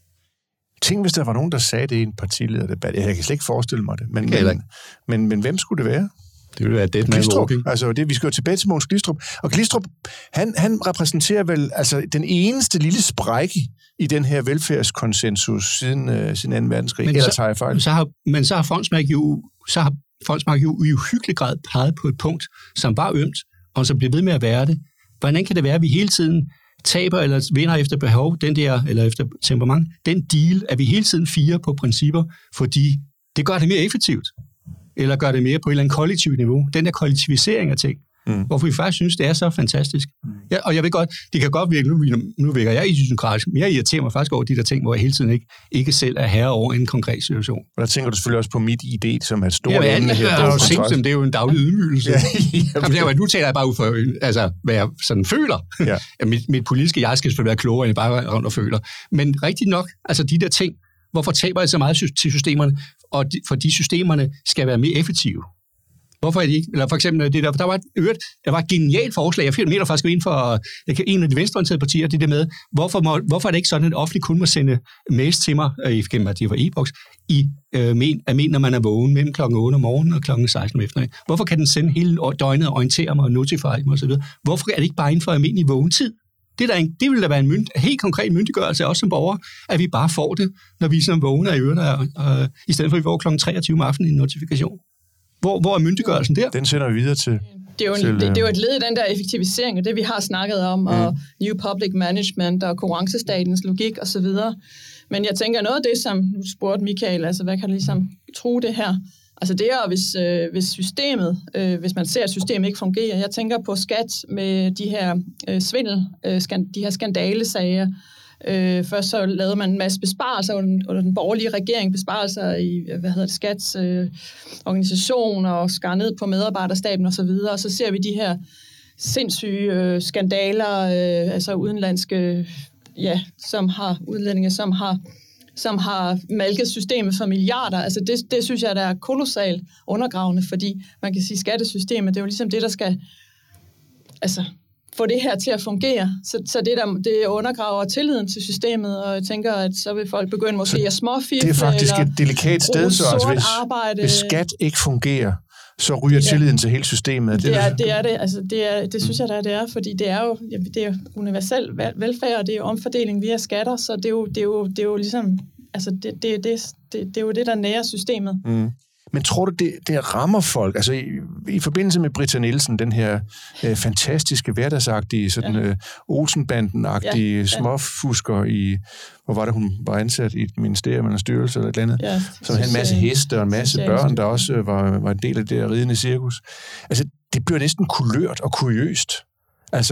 Tænk, hvis der var nogen, der sagde det i en partilederdebat. Jeg kan slet ikke forestille mig det. Men, det men, men, men hvem skulle det være? Det ville være det med Glistrup. Altså, det, vi skal jo tilbage til Mogens Glistrup. Og Glistrup, han, han repræsenterer vel altså, den eneste lille sprække i den her velfærdskonsensus siden, øh, siden anden verdenskrig. Men Eller tager jeg fejl? Så har, men så har Fondsmark jo, så har Fondsmark jo i uhyggelig grad peget på et punkt, som var ømt, og som bliver ved med at være det. Hvordan kan det være, at vi hele tiden taber eller vinder efter behov, den der, eller efter temperament, den deal, at vi hele tiden firer på principper, fordi det gør det mere effektivt, eller gør det mere på et eller andet kollektivt niveau. Den der kollektivisering af ting, mm. hvorfor vi faktisk synes, det er så fantastisk. Mm. Ja, og jeg ved godt, det kan godt virke, nu, nu virker jeg idiokratisk, men jeg irriterer mig faktisk over de der ting, hvor jeg hele tiden ikke, ikke selv er herre over en konkret situation. Og der tænker du selvfølgelig også på mit idé, som er et stort ja, emne her. Ja, det, det er jo en daglig ydmygelse. Ja, Jamen, jeg, nu taler jeg bare ud for, altså, hvad jeg sådan føler. Ja. mit, mit politiske jeg skal selvfølgelig være klogere, end jeg bare rundt og føler. Men rigtigt nok, altså de der ting, hvorfor taber jeg så meget til systemerne, og de, fordi systemerne skal være mere effektive. Hvorfor er det ikke? Eller for eksempel, det der, der var et øvrigt, der var et genialt forslag. Jeg mener faktisk ind for en af de venstreorienterede partier, det der med, hvorfor, må, hvorfor er det ikke sådan, at offentligt kun må sende mails til mig, øh, gennem at det var e-boks, i øh, men, men, når man er vågen mellem klokken otte om morgenen og klokken seksten om eftermiddagen. Hvorfor kan den sende hele døgnet og orientere mig og notify mig osv.? Hvorfor er det ikke bare inden for almindelig vågentid? Det, der en, det vil da være en mynd, helt konkret myndiggørelse, også som borger, at vi bare får det, når vi sådan vågner i ørerne, og, og, i stedet for at vi får klokken treogtyve om aftenen i en notifikation. Hvor, hvor er myndiggørelsen der? Den sender vi videre til... Det er, jo en, til, det, det er jo et led i den der effektivisering, og det vi har snakket om, mm. og New Public Management, og konkurrencestatens logik osv. Men jeg tænker, noget af det, som du spurgte Michael, altså hvad kan ligesom true det her? Altså det er, hvis, øh, hvis systemet, øh, hvis man ser, at systemet ikke fungerer. Jeg tænker på skat med de her øh, svindel, øh, skan, de her skandalesager. Øh, først så lavede man en masse besparelser under den, under den borgerlige regering, besparelser i, hvad hedder det, skats øh, organisation, og skar ned på medarbejderstaben og så videre. Og så ser vi de her sindssyge øh, skandaler, øh, altså udenlandske, ja, som har udlændinge, som har som har malket systemet for milliarder. Altså det, det synes jeg, der er kolossalt undergravende, fordi man kan sige, skattesystemet, det er jo ligesom det, der skal altså, få det her til at fungere. Så, så det, der, det undergraver tilliden til systemet, og jeg tænker, at så vil folk begynde måske at småfifle. Det er faktisk et delikat sted, så altså, hvis, arbejde. hvis skat ikke fungerer, så ryger tilliden ja. til hele systemet. Det er det, er det. Altså, det, er, det synes jeg, der det er, fordi det er jo det er universel velfærd, og det er jo omfordeling via skatter, så det er jo, det er jo, det er jo ligesom, altså det, det, det, det, det er jo det, der nærer systemet. Mm. Men tror du, det, det rammer folk? Altså i, i forbindelse med Britta Nielsen, den her øh, fantastiske, hverdagsagtige, sådan ja. øh, Olsenbanden-agtige ja, ja. småfusker i, hvor var det, hun var ansat i et ministerium eller en styrelse eller et eller andet, ja, som havde en masse heste og en masse børn, der også øh, var, var en del af det ridende cirkus. Altså, det bliver næsten kulørt og kuriøst. Altså,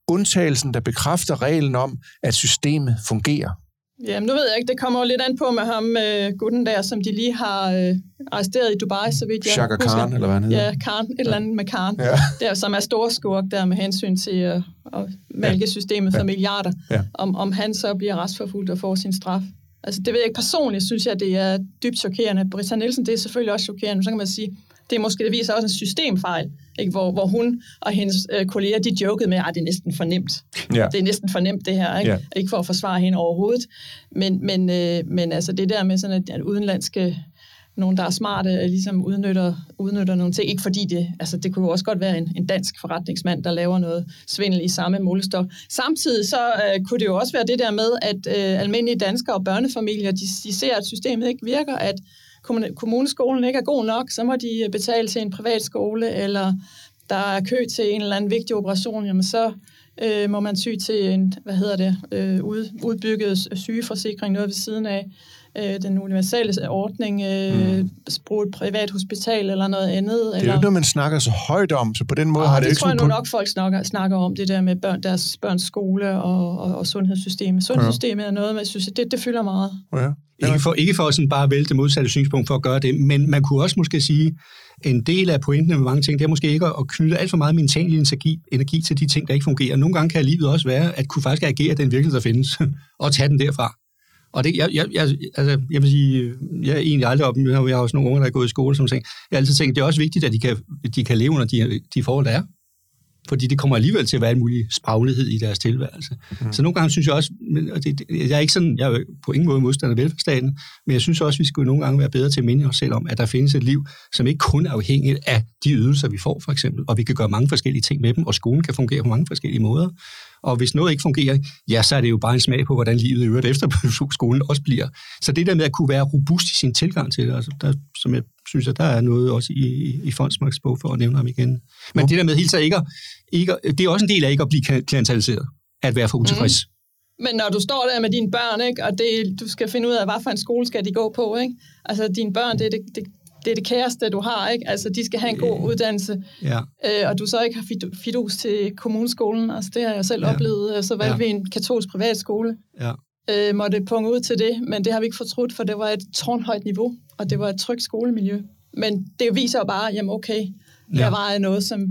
undtagelsen, der bekræfter reglen om, at systemet fungerer? Jamen, nu ved jeg ikke, det kommer jo lidt an på med ham, øh, gutten der, som de lige har øh, arresteret i Dubai, så vidt jeg Chaka Khan, eller hvad han hedder? Ja, Khan, et eller andet med Khan, ja. der, som er storskurk der med hensyn til øh, at mælke systemet for ja. milliarder, ja. om, om han så bliver retsforfulgt og får sin straf. Altså, det ved jeg ikke personligt, synes jeg, det er dybt chokerende. Britta Nielsen, det er selvfølgelig også chokerende, men så kan man sige, det er måske, det viser også en systemfejl, ikke? Hvor, hvor hun og hendes øh, kolleger, de jokede med, at det er næsten for nemt. Ja. Det er næsten for nemt, det her. Ikke, ja. Ikke for at forsvare hende overhovedet. Men, men, øh, men altså det der med sådan, at, at udenlandske, nogen, der er smarte, ligesom udnytter, udnytter nogle ting. Ikke fordi det, altså det kunne jo også godt være en, en dansk forretningsmand, der laver noget svindel i samme målestok. Samtidig så øh, kunne det jo også være det der med, at øh, almindelige danskere og børnefamilier, de, de ser, at systemet ikke virker, at kommuneskolen ikke er god nok, så må de betale til en privatskole, eller der er kø til en eller anden vigtig operation, jamen så øh, må man sy til en, hvad hedder det, øh, ud, udbygget sygeforsikring, noget ved siden af øh, den universelle ordning, øh, mm. bruge et privat hospital eller noget andet. Det er jo ikke noget, man snakker så højt om, så på den måde og har det, det ikke tror jeg nu på... nok, folk snakker, snakker om, det der med børn, deres børns skole og, og, og sundhedssystemet. Sundhedssystemet ja. er noget, man synes, det, det fylder meget. Ja. Ikke for, ikke for sådan bare at vælge det modsatte synspunkt for at gøre det, men man kunne også måske sige, en del af pointen med mange ting, det er måske ikke at knytte alt for meget mental energi, energi til de ting, der ikke fungerer. Nogle gange kan livet også være, at kunne faktisk agere den virkelighed, der findes, og tage den derfra. Og det, jeg, jeg, jeg, altså, jeg vil sige, jeg er egentlig aldrig op, jeg har også nogle unge, der er gået i skole, som tænker, jeg har altid tænkt, det er også vigtigt, at de kan, de kan leve under de, de forhold, der er. Fordi det kommer alligevel til at være en mulig spraglighed i deres tilværelse. Mm. Så nogle gange synes jeg også, og det, jeg er ikke sådan, jeg er på ingen måde modstander af velfærdsstaten, men jeg synes også, at vi skulle nogle gange være bedre til at minde os selv om, at der findes et liv, som ikke kun er afhængigt af de ydelser, vi får, for eksempel, og vi kan gøre mange forskellige ting med dem, og skolen kan fungere på mange forskellige måder. Og hvis noget ikke fungerer, ja, så er det jo bare en smag på, hvordan livet i øvrigt efter skolen også bliver. Så det der med at kunne være robust i sin tilgang til det, altså der, som jeg synes, at der er noget også i, i Fondsmarks bog, for at nævne ham igen. Men det der med helt så ikke, ikke, det er også en del af ikke at blive klientaliseret, at være for utilfreds. Mm. Men når du står der med dine børn, ikke, og det, du skal finde ud af, hvad for en skole skal de gå på, ikke? Altså dine børn, det er det, det det er det kæreste, du har, ikke? Altså, de skal have en god uddannelse, ja. øh, og du så ikke har fidus til kommuneskolen. Altså, det har jeg selv ja. oplevet. Så valgte ja. vi en katolsk privatskole. Ja. Øh, måtte punge ud til det, men det har vi ikke fortrudt, for det var et tårnhøjt niveau, og det var et trygt skolemiljø. Men det viser jo bare, jamen okay, der ja. var noget, som...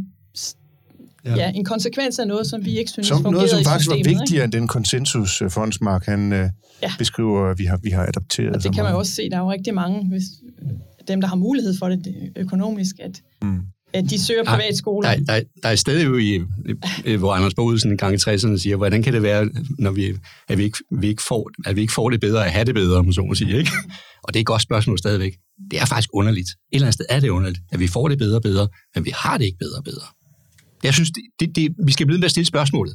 Ja. ja, en konsekvens af noget, som vi ikke synes som fungerede noget, som faktisk systemet, var vigtigere ikke? End den konsensus, Fondsmark, han øh, ja. beskriver, vi har, vi har adopteret. Og det kan man jo også se, der er jo rigtig mange, hvis, dem, der har mulighed for det økonomisk, at, mm. at de søger privatskoler. Der, der, der er et sted jo, i, hvor Anders Bo Olsen en gang i tresserne siger, hvordan kan det være, når vi, at, vi ikke, vi ikke får, at vi ikke får det bedre, at have det bedre, må så må sige, ikke? Og det er et godt spørgsmål stadigvæk. Det er faktisk underligt. Et eller andet sted er det underligt, at vi får det bedre og bedre, men vi har det ikke bedre og bedre. Jeg synes, det, det, det, vi skal blive med at stille spørgsmålet.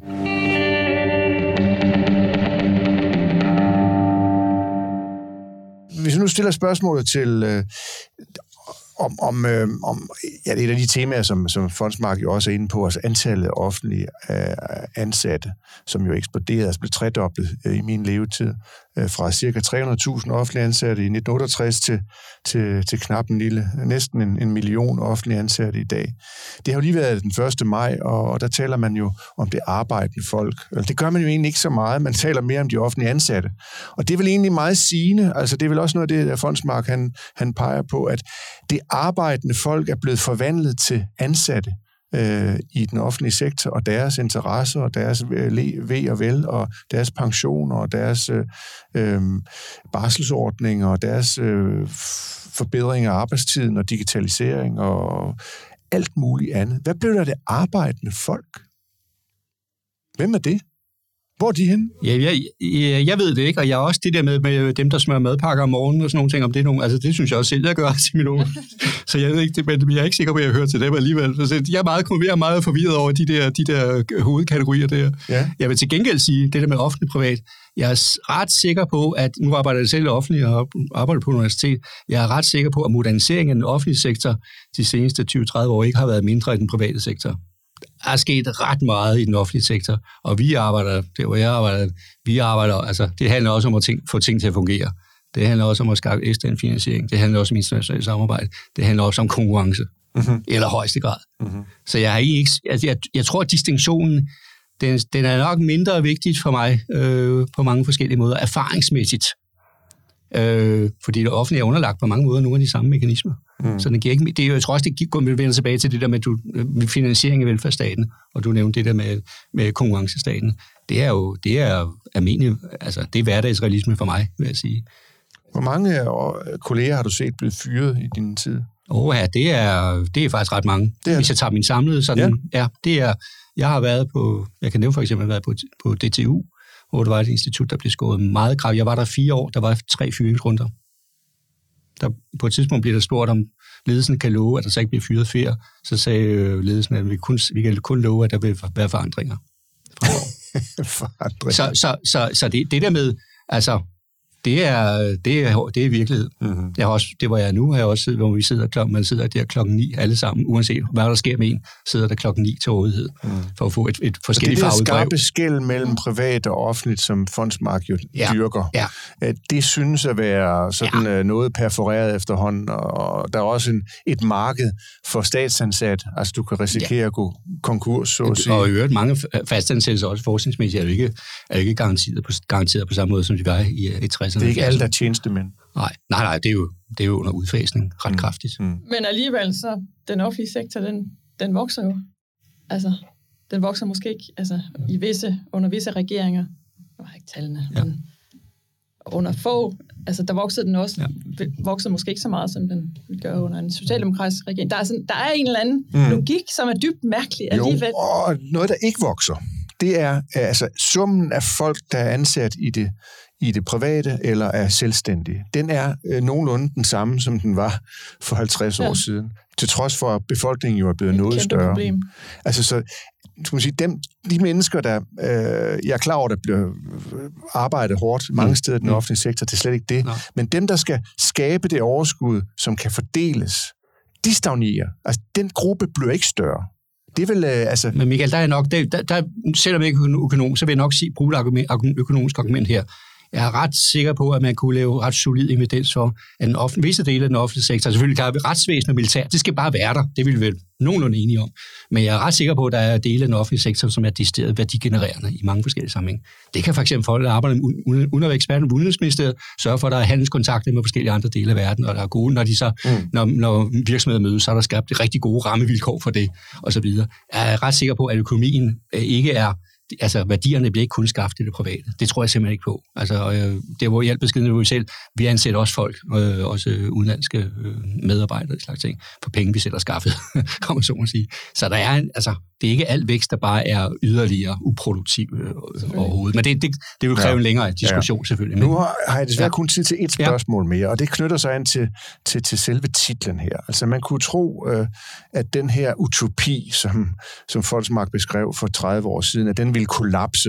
Hvis vi nu stiller spørgsmålet til, øh, om, om, øh, om ja, det er et af de temaer, som, som Fondsmark jo også er inde på, altså antallet af offentlige øh, ansatte, som jo eksploderede, altså blev tredoblet øh, i min levetid, øh, fra cirka tre hundrede tusind offentlige ansatte i nitten otteogtres til, til, til knap en lille, næsten en, en million offentlige ansatte i dag. Det har jo lige været den første maj, og, og der taler man jo om det arbejdende folk. Altså, det gør man jo egentlig ikke så meget, man taler mere om de offentlige ansatte. Og det er vel egentlig meget sigende, altså det er vel også noget af det, Fondsmark han, han peger på, at det arbejdende folk er blevet forvandlet til ansatte øh, i den offentlige sektor, og deres interesser, og deres ve og vel, og deres pensioner, og deres øh, øh, barselsordninger, og deres øh, forbedring af arbejdstiden, og digitalisering, og alt muligt andet. Hvad blev der det arbejdende folk? Hvem er det? Hvor er de henne? Ja, jeg, jeg, jeg ved det ikke, og jeg er også det der med, med dem, der smører madpakker om morgenen og sådan nogle ting, om det er nogen, altså det synes jeg også selv, jeg gør til mine unge. Så jeg ved ikke det, men jeg er ikke sikker på, at jeg hører til dem alligevel. Så jeg er meget, jeg er meget forvirret over de der, de der hovedkategorier der. Ja. Jeg vil til gengæld sige, det der med offentlig privat, jeg er ret sikker på, at nu arbejder jeg selv offentligt og arbejder på universitet, jeg er ret sikker på, at moderniseringen af den offentlige sektor de seneste tyve til tredive år ikke har været mindre i den private sektor. Der er sket ret meget i den offentlige sektor, og vi arbejder, der hvor jeg arbejder, vi arbejder, altså det handler også om at ting, få ting til at fungere. Det handler også om at skaffe ekstern finansiering. Det handler også om internationalt samarbejde. Det handler også om konkurrence, mm-hmm. eller højeste grad. Mm-hmm. Så jeg, er ikke, altså jeg, jeg tror, at distinktionen, den, den er nok mindre vigtigt for mig øh, på mange forskellige måder, erfaringsmæssigt. Øh, fordi det offentlige er underlagt på mange måder nogle af de samme mekanismer. Mm. Så den giver ikke, det er jo, jeg tror også, det går vender tilbage til det der med, du, med finansiering af velfærdsstaten, og du nævnte det der med, med konkurrencestaten. Det er jo, det er almindelig, altså det er hverdagsrealisme for mig, vil jeg sige. Hvor mange kolleger har du set blevet fyret i din tid? Åh ja, det er, det er faktisk ret mange. Det er, hvis jeg tager min samlede sådan, ja. ja, det er, jeg har været på, jeg kan nævne for eksempel, jeg har været på, på D T U, hvor der var et institut, der blev skåret meget kraftigt. Jeg var der fire år, der var tre fyringsrunder. Der, på et tidspunkt blev der spurgt, om ledelsen kan love, at der så ikke bliver fyret flere. Så sagde ledelsen, at vi, kun, vi kan kun love, at der vil være forandringer. forandringer. Så, så, så, så det, det der med, altså, det er, det er, det er virkelighed. Mm-hmm. Jeg har også, det var jeg nu, har jeg også siddet, hvor vi sidder klokken, man sidder der klokken ni alle sammen, uanset hvad der sker med en, sidder der klokken ni til rådighed, mm. for at få et, et forskelligt farvet brev. Det der skarpe skel mellem privat og offentligt, som Fondsmark jo ja. dyrker, ja. det synes at være sådan ja. noget perforeret efterhånden, og der er også en, et marked for statsansat, altså du kan risikere ja. at gå konkurs, så at sige. Og i øvrigt, mange fastansættelser også forskningsmæssigt er jo ikke, er jo ikke garanteret, på, garanteret på samme måde, som de var i, i tresserne. Det er ikke alle, der er tjenestemænd. Nej, nej, nej, det er jo, det er jo under udfasning ret mm. kraftigt. Mm. Men alligevel så, den offentlige sektor, den, den vokser jo. Altså, den vokser måske ikke, altså, i visse, under visse regeringer, jeg har ikke tallene, ja. men under få, altså, der voksede den også, ja. voksede måske ikke så meget, som den gør under en socialdemokratisk regering. Der er, sådan, der er en eller anden mm. logik, som er dybt mærkelig alligevel. Jo, og noget, der ikke vokser, det er altså summen af folk, der er ansat i det, i det private eller er selvstændige. Den er øh, nogenlunde den samme, som den var for halvtreds ja. år siden. Til trods for, at befolkningen jo er blevet noget større. Problem. Altså så, skal man sige, dem, de mennesker, der, øh, jeg er klar over, der bliver arbejdet hårdt mange mm. steder i den offentlige sektor, det er slet ikke det. Nej. Men dem, der skal skabe det overskud, som kan fordeles, de stagnerer. Altså, den gruppe bliver ikke større. Det vil, øh, altså... Men Michael, der er nok, der, der, der, selvom jeg ikke er økonom, så vil jeg nok sige, bruge et argument, økonomisk argument her. Jeg er ret sikker på, at man kunne lave ret solid evidens for, at en offentlig, visse dele af den offentlige sektor, selvfølgelig kan retsvæsen og militær, det skal bare være der, det vil vi vel nogenlunde enige om. Men jeg er ret sikker på, at der er dele af den offentlige sektor, som er decideret værdigenererende i mange forskellige sammenhæng. Det kan fx folk, der arbejder med undervækstverden på Udenrigsministeriet, sørge for, at der er handelskontakter med forskellige andre dele af verden, og der er gode, når, de så, mm. når, når virksomheder mødes, så er der skabt rigtig gode rammevilkår for det, osv. Jeg er ret sikker på, at økonomien ikke er altså værdierne bliver ikke kun skaffet i det private. Det tror jeg simpelthen ikke på. Altså, øh, det var i alt beskeden jo selv. Vi ansætter også folk, øh, også øh, udenlandske øh, medarbejdere, slags ting, for penge, vi selv har skaffet, kan man så må sige. Så der er en, altså, det er ikke al vækst, der bare er yderligere uproduktiv øh, overhovedet. Men det, det, det vil kræve ja. en længere diskussion, ja. selvfølgelig. Men, nu har, har jeg desværre ja. kun tid til et spørgsmål mere, og det knytter sig ind til, til, til selve titlen her. Altså, man kunne tro, øh, at den her utopi, som, som Fondsmark beskrev for tredive år siden, at den ville kollapse.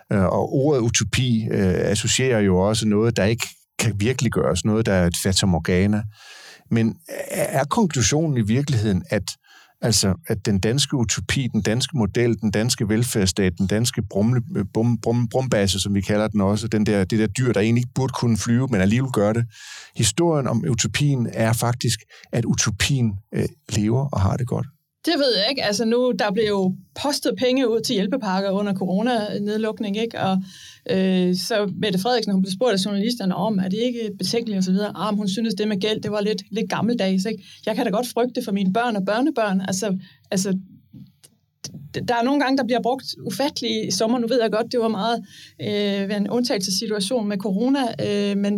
Og ordet utopi øh, associerer jo også noget, der ikke kan virkelig gøres, noget, der er et fatamorgana. Men er konklusionen i virkeligheden, at, altså, at den danske utopi, den danske model, den danske velfærdsstat, den danske brumle, brum, brum, brumbasse, som vi kalder den også, den der, det der dyr, der egentlig ikke burde kunne flyve, men alligevel gør det. Historien om utopien er faktisk, at utopien øh, lever og har det godt. Det ved jeg ikke. Altså nu, der blev jo postet penge ud til hjælpepakker under coronanedlukning, ikke? Og øh, så Mette Frederiksen, hun blev spurgt af journalisterne om, er det ikke betænkeligt og så videre. Ah, hun synes, det med gæld, det var lidt, lidt gammeldags, ikke? Jeg kan da godt frygte for mine børn og børnebørn. Altså, altså, der er nogle gange, der bliver brugt ufattelige i sommer. Nu ved jeg godt, det var meget øh, ved en undtagelsessituation med corona, øh, men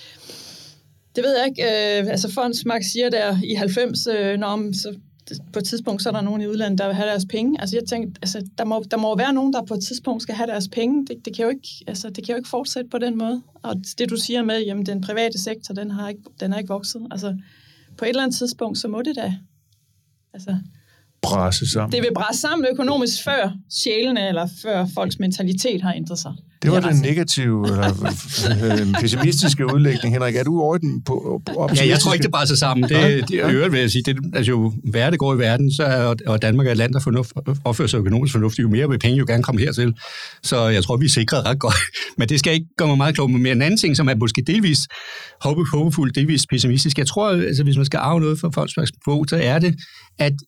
det ved jeg ikke. Øh, altså Fondsmark siger der i halvfems, øh, når så på et tidspunkt, så er der nogen i udlandet, der vil have deres penge. Altså, jeg tænker, altså, der må, der må være nogen, der på et tidspunkt skal have deres penge. Det, det, kan jo ikke, altså, det kan jo ikke fortsætte på den måde. Og det, du siger med, jamen, den private sektor, den har ikke, den har ikke vokset. Altså, på et eller andet tidspunkt, så må det da altså, brasse sammen. Det vil brasse sammen økonomisk, før sjælene, eller før folks mentalitet har ændret sig. Det var den negative, eller pessimistiske udlægning, Henrik. Er du over den på, på ja, jeg tror ikke, det bare så sammen. Det, det er øvrigt, vil jeg sige. Det, altså jo værre det går i verden, så er, og Danmark er et land, der fornuft, opfører sig økonomisk fornuftigt, jo mere vil penge jo gerne komme hertil. Så jeg tror, vi er sikret ret godt. Men det skal ikke gøre mig meget klog med mere. En anden ting, som er måske delvis håbefuld, delvis pessimistisk. Jeg tror, altså, hvis man skal arve noget fra Fondsmarks bog, så er det, at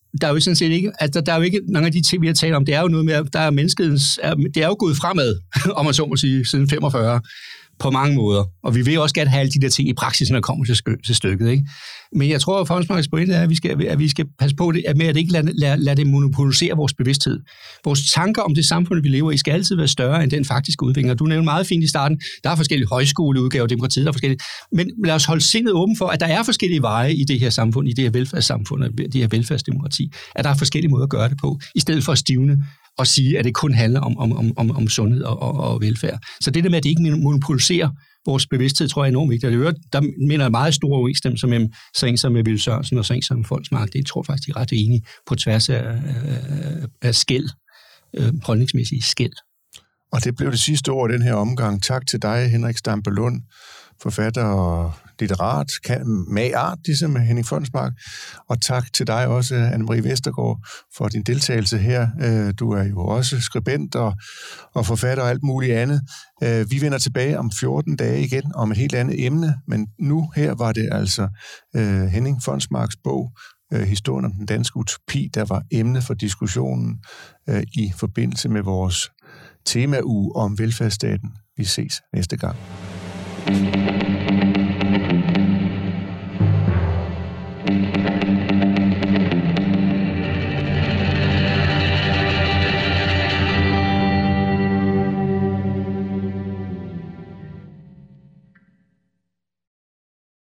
der er jo sådan set ikke, altså der er jo ikke mange af de ting, vi har talt om, det er jo noget med, der er menneskets, det er jo gået fremad, om man så må sige, siden femogfyrre, på mange måder. Og vi vil også gerne have alle de der ting i praksis, når det kommer til, skø- til stykket, ikke? Men jeg tror, at Fonsmarks pointe er, at vi skal, at vi skal passe på det, med at ikke lade, lade, lade det monopolisere vores bevidsthed. Vores tanker om det samfund, vi lever i, skal altid være større end den faktiske udvikling. Og du nævnte meget fint i starten, der er forskellige højskoleudgaver, demokratiet, der er forskellige. Men lad os holde sindet åben for, at der er forskellige veje i det her samfund, i det her velfærdssamfund, i det her velfærdsdemokrati. At der er forskellige måder at gøre det på, i stedet for at stivne og sige, at det kun handler om, om, om, om sundhed og, og, og velfærd. Så det der med, at det ikke monopoliserer vores bevidsthed, tror jeg er enormt vigtigt. Og det, der mener jeg meget store overensstemmelse mellem sådan som med Villy Sørensen og sådan som Fonsmark. Det tror jeg faktisk, de er ret enige på tværs af, af, af skæld, holdningsmæssige skæld. Og det blev det sidste ord i den her omgang. Tak til dig, Henrik Stampe-Lund, forfatter og litterat, med art, ligesom Henning Fonsmark. Og tak til dig også, Anne-Marie Vestergaard, for din deltagelse her. Du er jo også skribent og, og forfatter og alt muligt andet. Vi vender tilbage om fjorten dage igen om et helt andet emne, men nu her var det altså Henning Fonsmarks bog, Historien om den danske utopi, der var emne for diskussionen i forbindelse med vores temauge om velfærdsstaten. Vi ses næste gang.